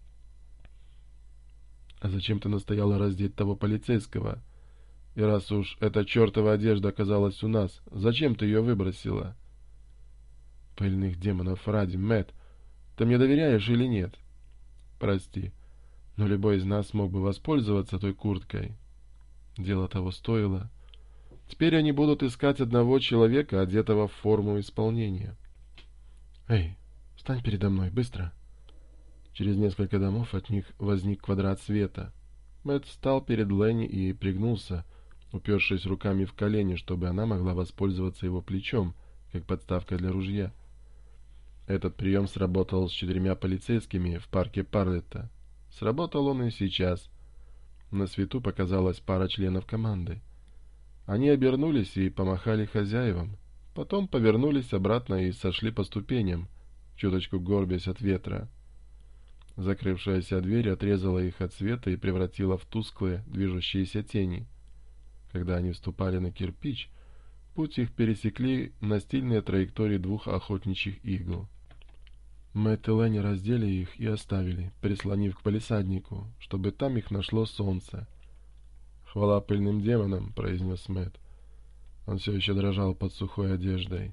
А зачем ты настояла раздеть того полицейского? И раз уж эта чертова одежда оказалась у нас, зачем ты ее выбросила? Пыльных демонов ради, Мэтт, ты мне доверяешь или нет? Прости, но любой из нас мог бы воспользоваться той курткой. Дело того стоило. Теперь они будут искать одного человека, одетого в форму исполнения. Эй, встань передо мной, быстро. Через несколько домов от них возник квадрат света. Мэтт встал перед Ленни и пригнулся, упершись руками в колени, чтобы она могла воспользоваться его плечом, как подставка для ружья. Этот прием сработал с четырьмя полицейскими в парке Парлетта. Сработал он и сейчас. На свету показалась пара членов команды. Они обернулись и помахали хозяевам. Потом повернулись обратно и сошли по ступеням, чуточку горбясь от ветра. Закрывшаяся дверь отрезала их от света и превратила в тусклые, движущиеся тени. Когда они вступали на кирпич, путь их пересекли настильные траектории двух охотничьих игл. Мэтт и Ленни раздели их и оставили, прислонив к палисаднику, чтобы там их нашло солнце. «Хвала пыльным демонам», — произнес Мэтт. Он все еще дрожал под сухой одеждой.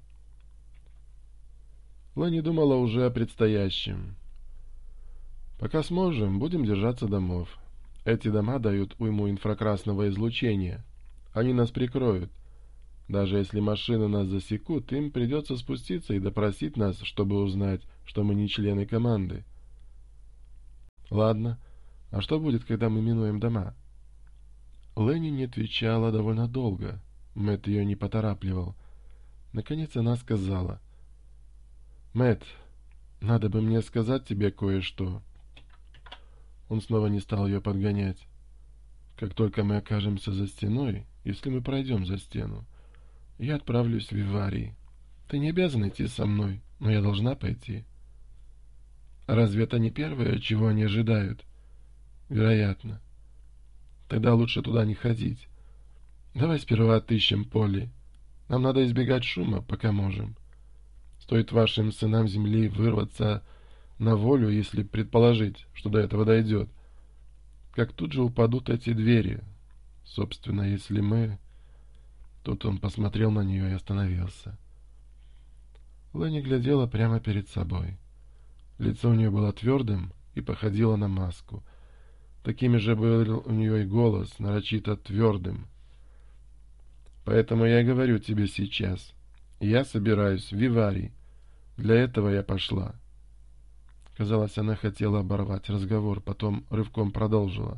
Ленни думала уже о предстоящем. «Пока сможем, будем держаться домов. Эти дома дают уйму инфракрасного излучения. Они нас прикроют. Даже если машины нас засекут, им придется спуститься и допросить нас, чтобы узнать, что мы не члены команды». «Ладно. А что будет, когда мы минуем дома?» Ленни не отвечала довольно долго. Мэтт ее не поторапливал. Наконец она сказала: «Мэтт, надо бы мне сказать тебе кое-что». Он снова не стал ее подгонять. «Как только мы окажемся за стеной, если мы пройдем за стену, я отправлюсь в Виварий. Ты не обязан идти со мной, но я должна пойти». «Разве это не первое, чего они ожидают?» «Вероятно. Тогда лучше туда не ходить. Давай сперва отыщем Полли. Нам надо избегать шума, пока можем. Стоит вашим сынам земли вырваться на волю, если предположить, что до этого дойдет, как тут же упадут эти двери. Собственно, если мы...» Тут он посмотрел на нее и остановился. Ленни глядела прямо перед собой. Лицо у нее было твердым и походило на маску. Такими же был у нее и голос, нарочито твердым. «Поэтому я говорю тебе сейчас. Я собираюсь в Виварий. Для этого я пошла». Казалось, она хотела оборвать разговор, потом рывком продолжила.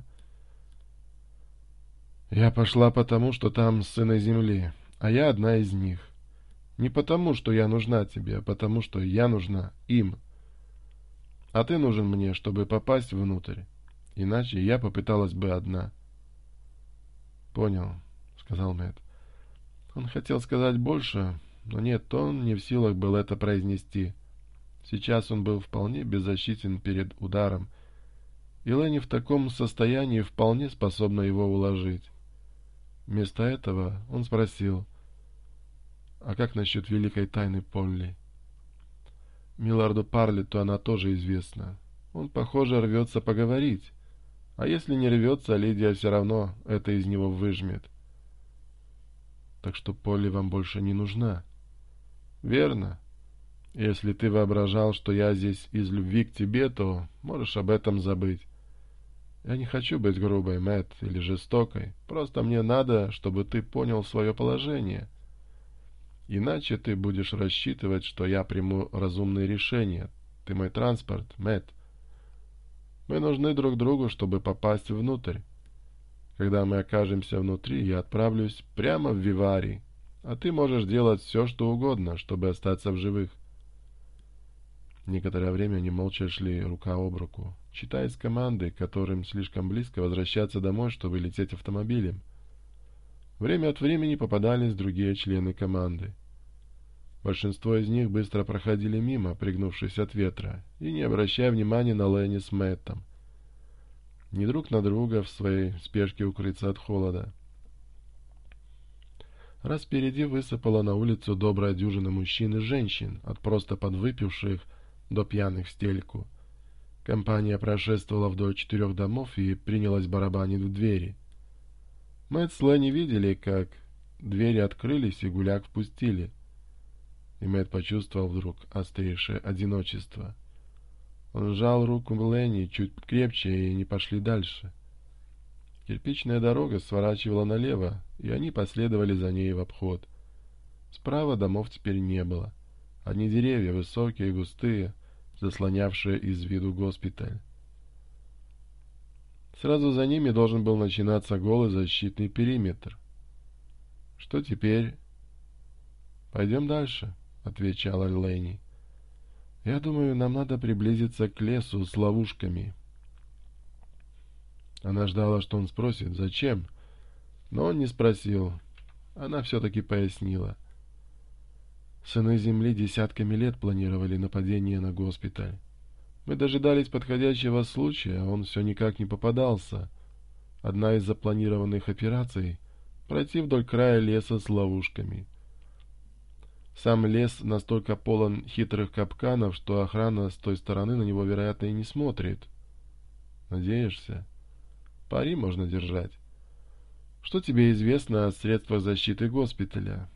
«Я пошла потому, что там сыны земли, а я одна из них. Не потому, что я нужна тебе, а потому, что я нужна им. А ты нужен мне, чтобы попасть внутрь. Иначе я попыталась бы одна». «Понял», — сказал Мэтт. Он хотел сказать больше, но нет, он не в силах был это произнести. Сейчас он был вполне беззащитен перед ударом, и Ленни в таком состоянии вполне способна его уложить. Вместо этого он спросил: «А как насчет великой тайны Полли?» Милларду Парлетту она тоже известна. Он, похоже, рвется поговорить. А если не рвется, Лидия все равно это из него выжмет. «Так что Полли вам больше не нужна?» «Верно. Если ты воображал, что я здесь из любви к тебе, то можешь об этом забыть. Я не хочу быть грубой, Мэтт, или жестокой. Просто мне надо, чтобы ты понял свое положение. Иначе ты будешь рассчитывать, что я приму разумные решения. Ты мой транспорт, Мэтт. Мы нужны друг другу, чтобы попасть внутрь. Когда мы окажемся внутри, я отправлюсь прямо в Виварий, а ты можешь делать все, что угодно, чтобы остаться в живых». Некоторое время они молча шли рука об руку, читая из команды, которым слишком близко возвращаться домой, чтобы лететь автомобилем. Время от времени попадались другие члены команды. Большинство из них быстро проходили мимо, пригнувшись от ветра, и не обращая внимания на Ленни с Мэттом. Не друг на друга в своей спешке укрыться от холода. Раз впереди высыпала на улицу добрая дюжина мужчин и женщин, от просто подвыпивших до пьяных в стельку. Компания прошествовала вдоль четырех домов и принялась барабанить в двери. Мэтт с Ленни видели, как двери открылись и гуляк впустили. И Мэтт почувствовал вдруг острейшее одиночество. Он сжал руку Ленни чуть крепче, и они пошли дальше. Кирпичная дорога сворачивала налево, и они последовали за ней в обход. Справа домов теперь не было. Одни деревья, высокие и густые, заслонявшие из виду госпиталь. Сразу за ними должен был начинаться голый защитный периметр. «Что теперь?» «Пойдем дальше», — отвечала Ленни. «Я думаю, нам надо приблизиться к лесу с ловушками». Она ждала, что он спросит, зачем, но он не спросил. Она все-таки пояснила. Сыны Земли десятками лет планировали нападение на госпиталь. Мы дожидались подходящего случая, а он все никак не попадался. Одна из запланированных операций — пройти вдоль края леса с ловушками. Сам лес настолько полон хитрых капканов, что охрана с той стороны на него, вероятно, и не смотрит. Надеешься? Пари можно держать. Что тебе известно о средствах защиты госпиталя?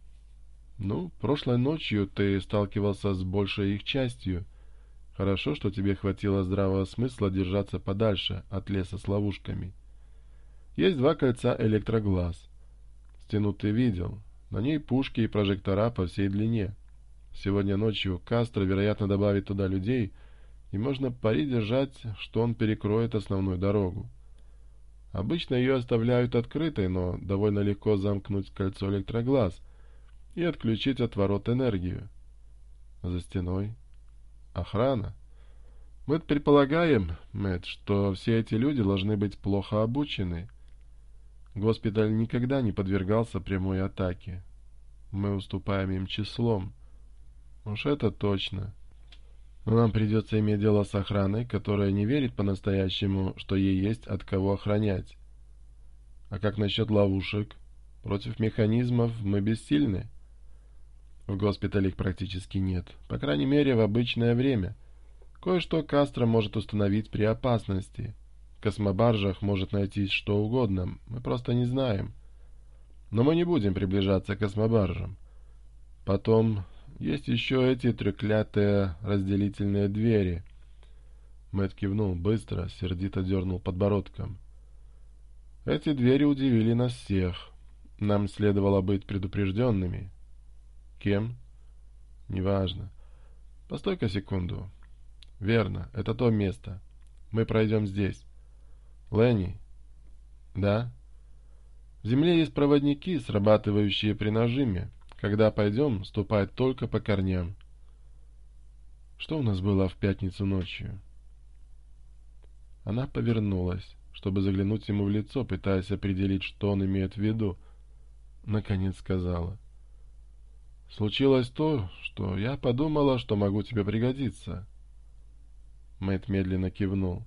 Ну, прошлой ночью ты сталкивался с большей их частью. Хорошо, что тебе хватило здравого смысла держаться подальше от леса с ловушками. Есть два кольца электроглаз. Стену ты видел. На ней пушки и прожектора по всей длине. Сегодня ночью Кастро, вероятно, добавит туда людей, и можно пари держать, что он перекроет основную дорогу. Обычно ее оставляют открытой, но довольно легко замкнуть кольцо электроглаз и отключить от ворот энергию. За стеной охрана. Мы предполагаем, Мэтт, что все эти люди должны быть плохо обучены. Госпиталь никогда не подвергался прямой атаке. Мы уступаем им числом. Уж это точно. Но нам придется иметь дело с охраной, которая не верит по-настоящему, что ей есть от кого охранять. А как насчет ловушек? Против механизмов мы бессильны. В госпитале их практически нет, по крайней мере в обычное время. Кое-что Кастро может установить при опасности. В космобаржах может найтись что угодно, мы просто не знаем. Но мы не будем приближаться к космобаржам. Потом есть еще эти треклятые разделительные двери. Мэтт кивнул быстро, сердито дернул подбородком. Эти двери удивили нас всех. Нам следовало быть предупрежденными. Кем? Неважно. Постой-ка секунду. Верно, это то место. Мы пройдем здесь. Ленни? Да? В Земле есть проводники, срабатывающие при нажиме. Когда пойдем, ступай только по корням. Что у нас было в пятницу ночью? Она повернулась, чтобы заглянуть ему в лицо, пытаясь определить, что он имеет в виду. Наконец сказала. Случилось то, что я подумала, что могу тебе пригодиться. Мэтт медленно кивнул.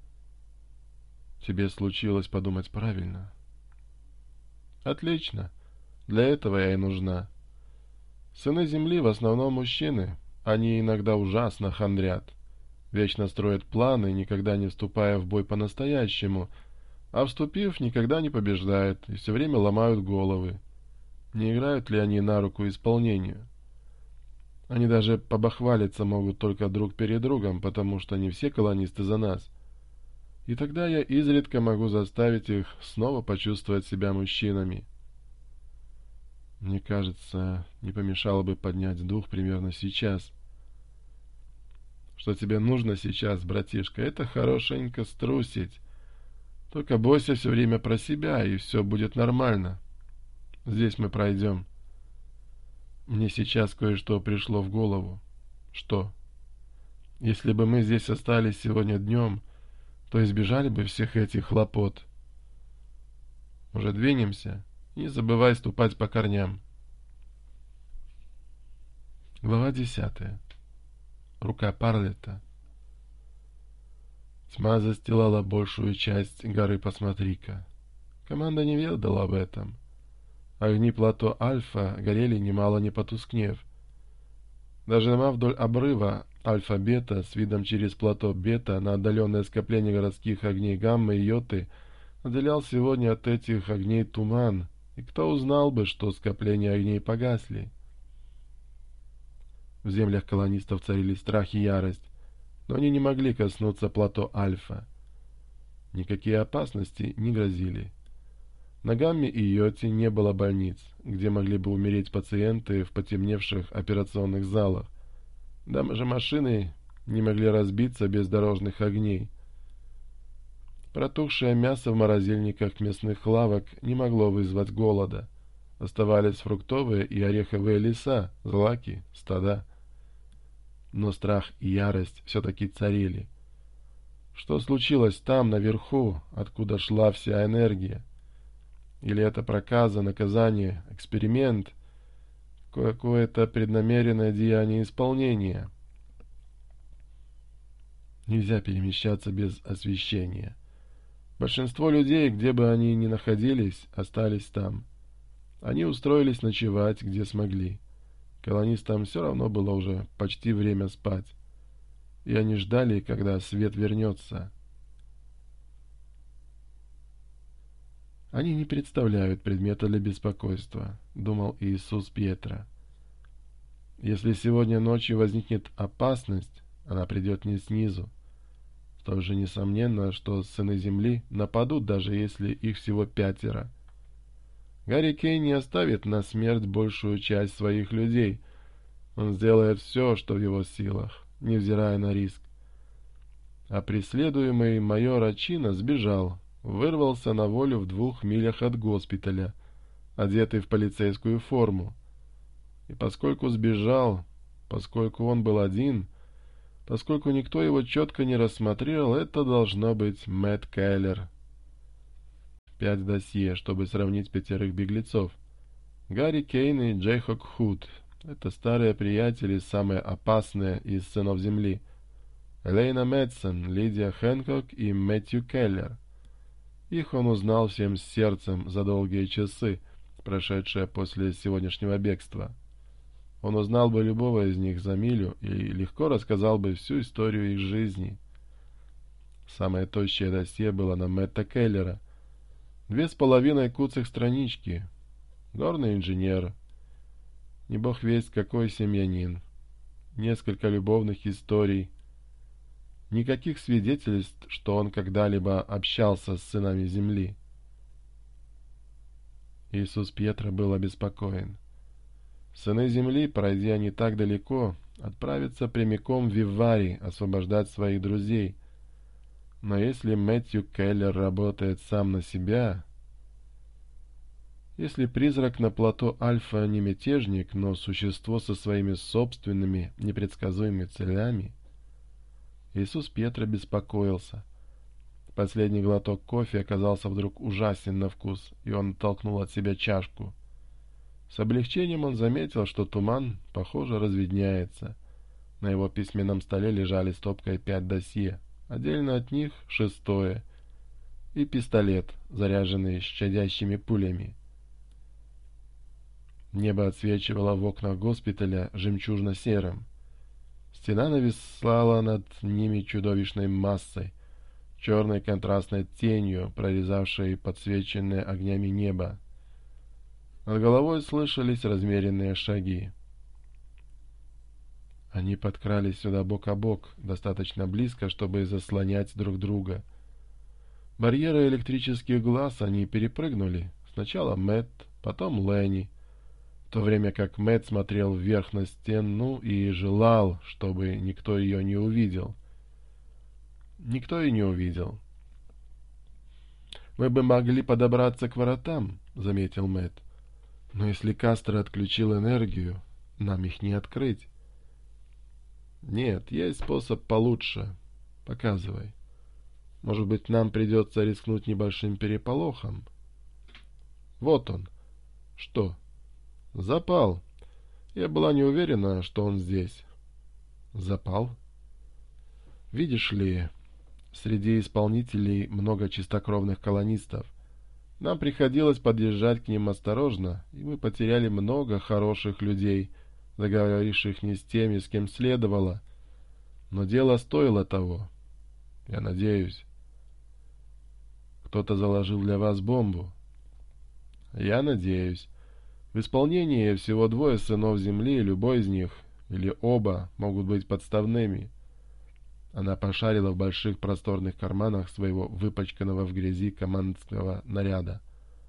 Тебе случилось подумать правильно. Отлично. Для этого я и нужна. Сыны Земли в основном мужчины. Они иногда ужасно хандрят. Вечно строят планы, никогда не вступая в бой по-настоящему, а вступив, никогда не побеждают и все время ломают головы. Не играют ли они на руку исполнению? Они даже побахвалиться могут только друг перед другом, потому что не все колонисты за нас. И тогда я изредка могу заставить их снова почувствовать себя мужчинами. Мне кажется, не помешало бы поднять дух примерно сейчас. Что тебе нужно сейчас, братишка, это хорошенько струсить. Только бойся все время про себя, и все будет нормально. Здесь мы пройдем. Мне сейчас кое-что пришло в голову. Что? Если бы мы здесь остались сегодня днем, то избежали бы всех этих хлопот. Уже двинемся. Не забывай ступать по корням. Глава десятая. Рука Парлетта. Тьма застилала большую часть горы Посмотри-ка. Команда не ведала об этом. Огни плато Альфа горели, немало не потускнев. Даже дома вдоль обрыва Альфа-Бета с видом через плато Бета на отдаленное скопление городских огней Гамма и Йоты отделял сегодня от этих огней туман, и кто узнал бы, что скопления огней погасли? В землях колонистов царили страх и ярость, но они не могли коснуться плато Альфа. Никакие опасности не грозили. На Гамме и Йоте не было больниц, где могли бы умереть пациенты в потемневших операционных залах. Даже машины не могли разбиться без дорожных огней. Протухшее мясо в морозильниках мясных лавок не могло вызвать голода. Оставались фруктовые и ореховые леса, злаки, стада. Но страх и ярость все-таки царили. Что случилось там, наверху, откуда шла вся энергия? Или это проказа, наказание, эксперимент, какое-то преднамеренное деяние исполнения? Нельзя перемещаться без освещения. Большинство людей, где бы они ни находились, остались там. Они устроились ночевать, где смогли. Колонистам все равно было уже почти время спать. И они ждали, когда свет вернется. Они не представляют предмета для беспокойства, думал Иисус Пьетро. Если сегодня ночью возникнет опасность, она придет не снизу. Столь же несомненно, что сыны земли нападут, даже если их всего пятеро. Гарри Кейн не оставит на смерть большую часть своих людей. Он сделает все, что в его силах, невзирая на риск. А преследуемый майор Ачино сбежал, вырвался на волю в двух милях от госпиталя, одетый в полицейскую форму. И поскольку сбежал, поскольку он был один, поскольку никто его четко не рассмотрел, это должно быть Мэтт Келлер. Пять досье, чтобы сравнить пятерых беглецов. Гарри Кейн и Джейхок Худ. Это старые приятели, самые опасные из сынов Земли. Элейна Мэтсон, Лидия Хэнкок и Мэтью Келлер. Их он узнал всем сердцем за долгие часы, прошедшие после сегодняшнего бегства. Он узнал бы любого из них за милю и легко рассказал бы всю историю их жизни. Самое тощее досье было на Мэтта Келлера. Две с половиной куцых странички. Горный инженер. Не бог весть какой семьянин. Несколько любовных историй. Никаких свидетельств, что он когда-либо общался с сынами земли. Иисус Пьетро был обеспокоен. Сыны земли, пройдя не так далеко, отправятся прямиком в Вивари освобождать своих друзей. Но если Мэтью Келлер работает сам на себя... Если призрак на плато Альфа не мятежник, но существо со своими собственными непредсказуемыми целями... Иисус Пьетро беспокоился. Последний глоток кофе оказался вдруг ужасен на вкус, и он толкнул от себя чашку. С облегчением он заметил, что туман, похоже, разведняется. На его письменном столе лежали стопкой пять досье, отдельно от них шестое, и пистолет, заряженный щадящими пулями. Небо отсвечивало в окнах госпиталя жемчужно-серым. Стена нависала над ними чудовищной массой, черной контрастной тенью, прорезавшей подсвеченное огнями небо. Над головой слышались размеренные шаги. Они подкрались сюда бок о бок, достаточно близко, чтобы заслонять друг друга. Барьеры электрических глаз они перепрыгнули. Сначала Мэтт, потом Ленни, в то время как Мэтт смотрел вверх на стену и желал, чтобы никто ее не увидел. Никто и не увидел. «Мы бы могли подобраться к воротам», — заметил Мэтт. «Но если Кастро отключил энергию, нам их не открыть». Нет, есть способ получше. Показывай. Может быть, нам придется рискнуть небольшим переполохом? Вот он. Что? Запал. Я была не уверена, что он здесь. Запал? Видишь ли, среди исполнителей много чистокровных колонистов. Нам приходилось подъезжать к ним осторожно, и мы потеряли много хороших людей, заговоривших не с теми, с кем следовало. Но дело стоило того. Я надеюсь. Кто-то заложил для вас бомбу. Я надеюсь. В исполнении всего двое сынов Земли, любой из них, или оба, могут быть подставными. Она пошарила в больших просторных карманах своего выпачканного в грязи командного наряда.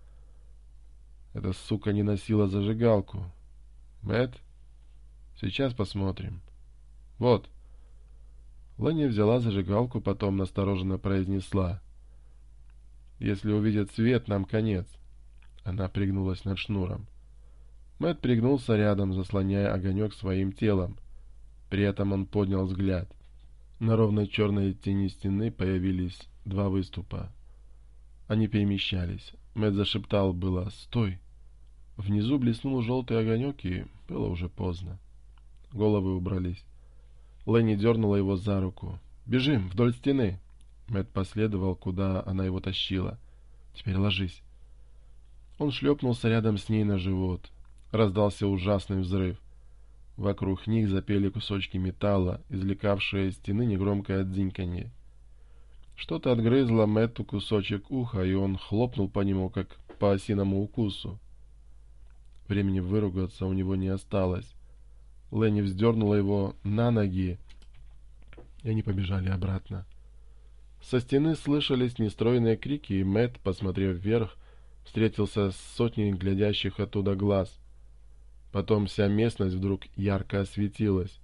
Эта сука не носила зажигалку. Мэтт? Сейчас посмотрим. Вот. Ленни взяла зажигалку, потом настороженно произнесла: «Если увидят свет, нам конец». Она пригнулась над шнуром. Мэтт пригнулся рядом, заслоняя огонек своим телом. При этом он поднял взгляд. На ровной черной тени стены появились два выступа. Они перемещались. Мэтт зашептал было: «Стой!». Внизу блеснул желтый огонек, и было уже поздно. Головы убрались. Ленни дернула его за руку. «Бежим, вдоль стены!» Мэтт последовал, куда она его тащила. «Теперь ложись». Он шлепнулся рядом с ней на живот. Раздался ужасный взрыв. Вокруг них запели кусочки металла, извлекавшие из стены негромкое дзиньканье. Что-то отгрызло Мэтту кусочек уха, и он хлопнул по нему, как по осиному укусу. Времени выругаться у него не осталось. Ленни вздернула его на ноги, и они побежали обратно. Со стены слышались нестройные крики, и Мэтт, посмотрев вверх, встретился с сотней глядящих оттуда глаз. Потом вся местность вдруг ярко осветилась.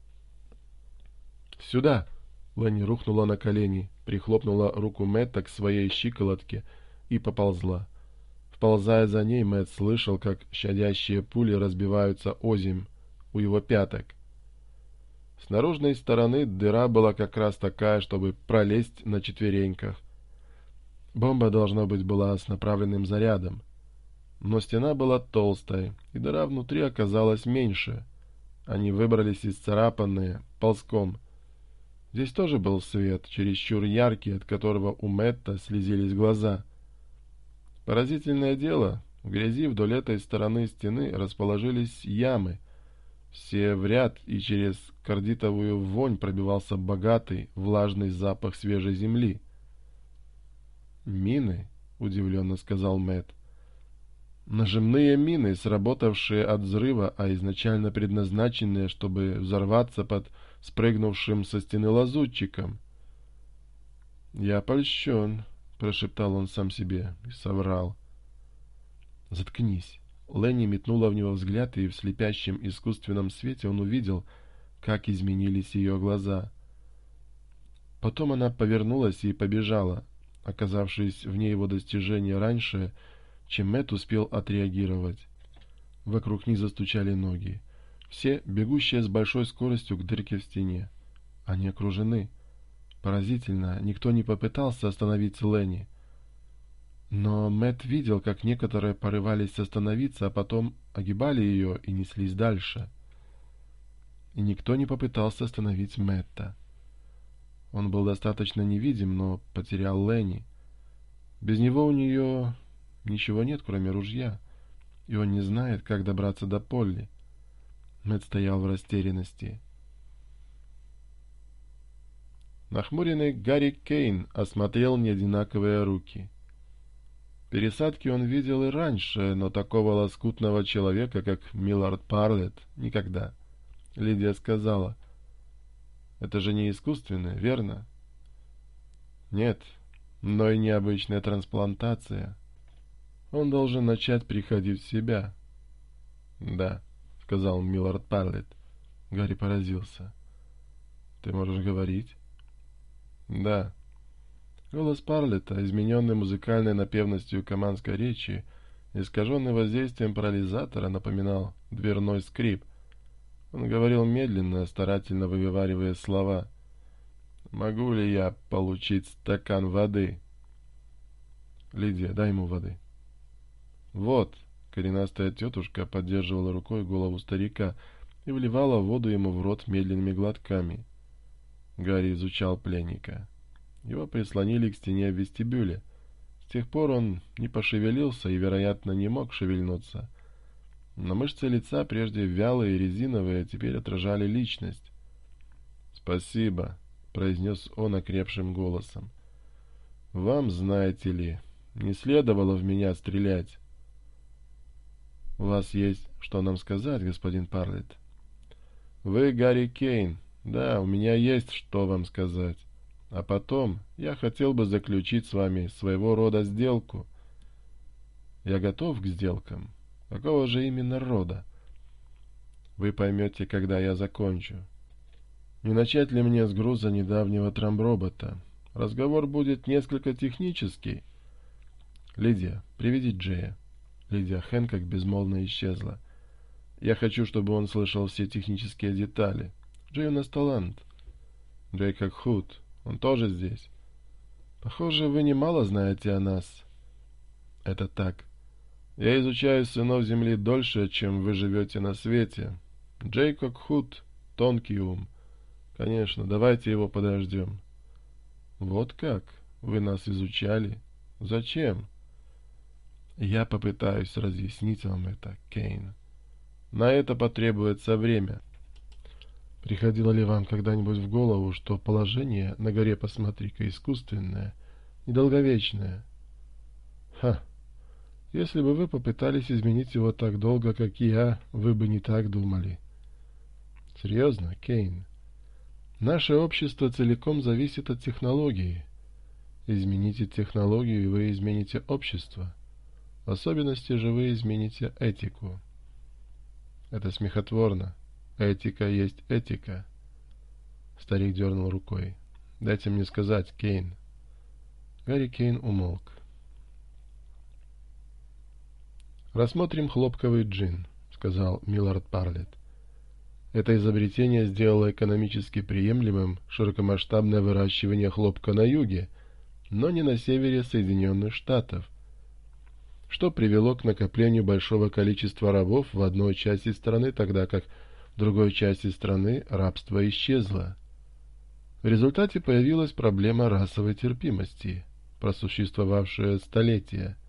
«Сюда!» Ленни рухнула на колени, прихлопнула руку Мэтта к своей щиколотке и поползла. Вползая за ней, Мэтт слышал, как щадящие пули разбиваются озимь у его пяток. С наружной стороны дыра была как раз такая, чтобы пролезть на четвереньках. Бомба, должно быть, была с направленным зарядом. Но стена была толстой, и дыра внутри оказалась меньше. Они выбрались исцарапанные, ползком. Здесь тоже был свет, чересчур яркий, от которого у Мэтта слезились глаза. Поразительное дело, в грязи вдоль этой стороны стены расположились ямы. Все в ряд, и через кардитовую вонь пробивался богатый, влажный запах свежей земли. «Мины?» — удивленно сказал Мэтт. «Нажимные мины, сработавшие от взрыва, а изначально предназначенные, чтобы взорваться под спрыгнувшим со стены лазутчиком». «Я польщен», — прошептал он сам себе и соврал. «Заткнись». Ленни метнула в него взгляд, и в слепящем искусственном свете он увидел, как изменились ее глаза. Потом она повернулась и побежала, оказавшись вне его достижения раньше, чем Мэтт успел отреагировать. Вокруг них застучали ноги. Все, бегущие с большой скоростью к дырке в стене. Они окружены. Поразительно, никто не попытался остановить Ленни. Но Мэтт видел, как некоторые порывались остановиться, а потом огибали ее и неслись дальше. И никто не попытался остановить Мэтта. Он был достаточно невидим, но потерял Ленни. Без него у нее ничего нет, кроме ружья, и он не знает, как добраться до Полли. Мэтт стоял в растерянности. Нахмуренный Гарри Кейн осмотрел неодинаковые руки. Пересадки он видел и раньше, но такого лоскутного человека, как Миллард Парлетт, никогда. Лидия сказала: «Это же не искусственное, верно?» «Нет, но и необычная трансплантация. Он должен начать приходить в себя». «Да», — сказал Миллард Парлетт. Гарри поразился. «Ты можешь говорить?» «Да». Голос Парлетта, измененный музыкальной напевностью командской речи, искаженный воздействием парализатора, напоминал дверной скрип. Он говорил медленно, старательно выговаривая слова. «Могу ли я получить стакан воды?» «Лидия, дай ему воды». «Вот». Коренастая тетушка поддерживала рукой голову старика и вливала воду ему в рот медленными глотками. Гарри изучал пленника. Его прислонили к стене в вестибюле. С тех пор он не пошевелился и, вероятно, не мог шевельнуться. Но мышцы лица, прежде вялые и резиновые, теперь отражали личность. «Спасибо», — произнес он окрепшим голосом. «Вам, знаете ли, не следовало в меня стрелять». «У вас есть что нам сказать, господин Парлетт?» «Вы Гарри Кейн. Да, у меня есть что вам сказать. А потом я хотел бы заключить с вами своего рода сделку». «Я готов к сделкам. Какого же именно рода?» «Вы поймете, когда я закончу. Не начать ли мне с груза недавнего трамбробота? Разговор будет несколько технический». «Лидия, приведи Джея». Лидия Хэнкок безмолвно исчезла. «Я хочу, чтобы он слышал все технические детали. Джей у нас талант». «Джейкоб Худ. Он тоже здесь». «Похоже, вы немало знаете о нас». «Это так. Я изучаю сынов Земли дольше, чем вы живете на свете. Джейкоб Худ — тонкий ум. Конечно, давайте его подождем». «Вот как? Вы нас изучали? Зачем?» «Я попытаюсь разъяснить вам это, Кейн. На это потребуется время». Приходило ли вам когда-нибудь в голову, что положение на горе «Посмотри-ка» искусственное, недолговечное? Ха! Если бы вы попытались изменить его так долго, как я, вы бы не так думали. Серьезно, Кейн? Наше общество целиком зависит от технологии. Измените технологию, и вы измените общество. В особенности же вы измените этику. Это смехотворно. Этика есть этика. Старик дернул рукой. Дайте мне сказать, Кейн. Гарри Кейн умолк. «Рассмотрим хлопковый джин», — сказал Миллард Парлетт. Это изобретение сделало экономически приемлемым широкомасштабное выращивание хлопка на юге, но не на севере Соединенных Штатов, что привело к накоплению большого количества рабов в одной части страны, тогда как в другой части страны рабство исчезло. В результате появилась проблема расовой терпимости, просуществовавшая столетия.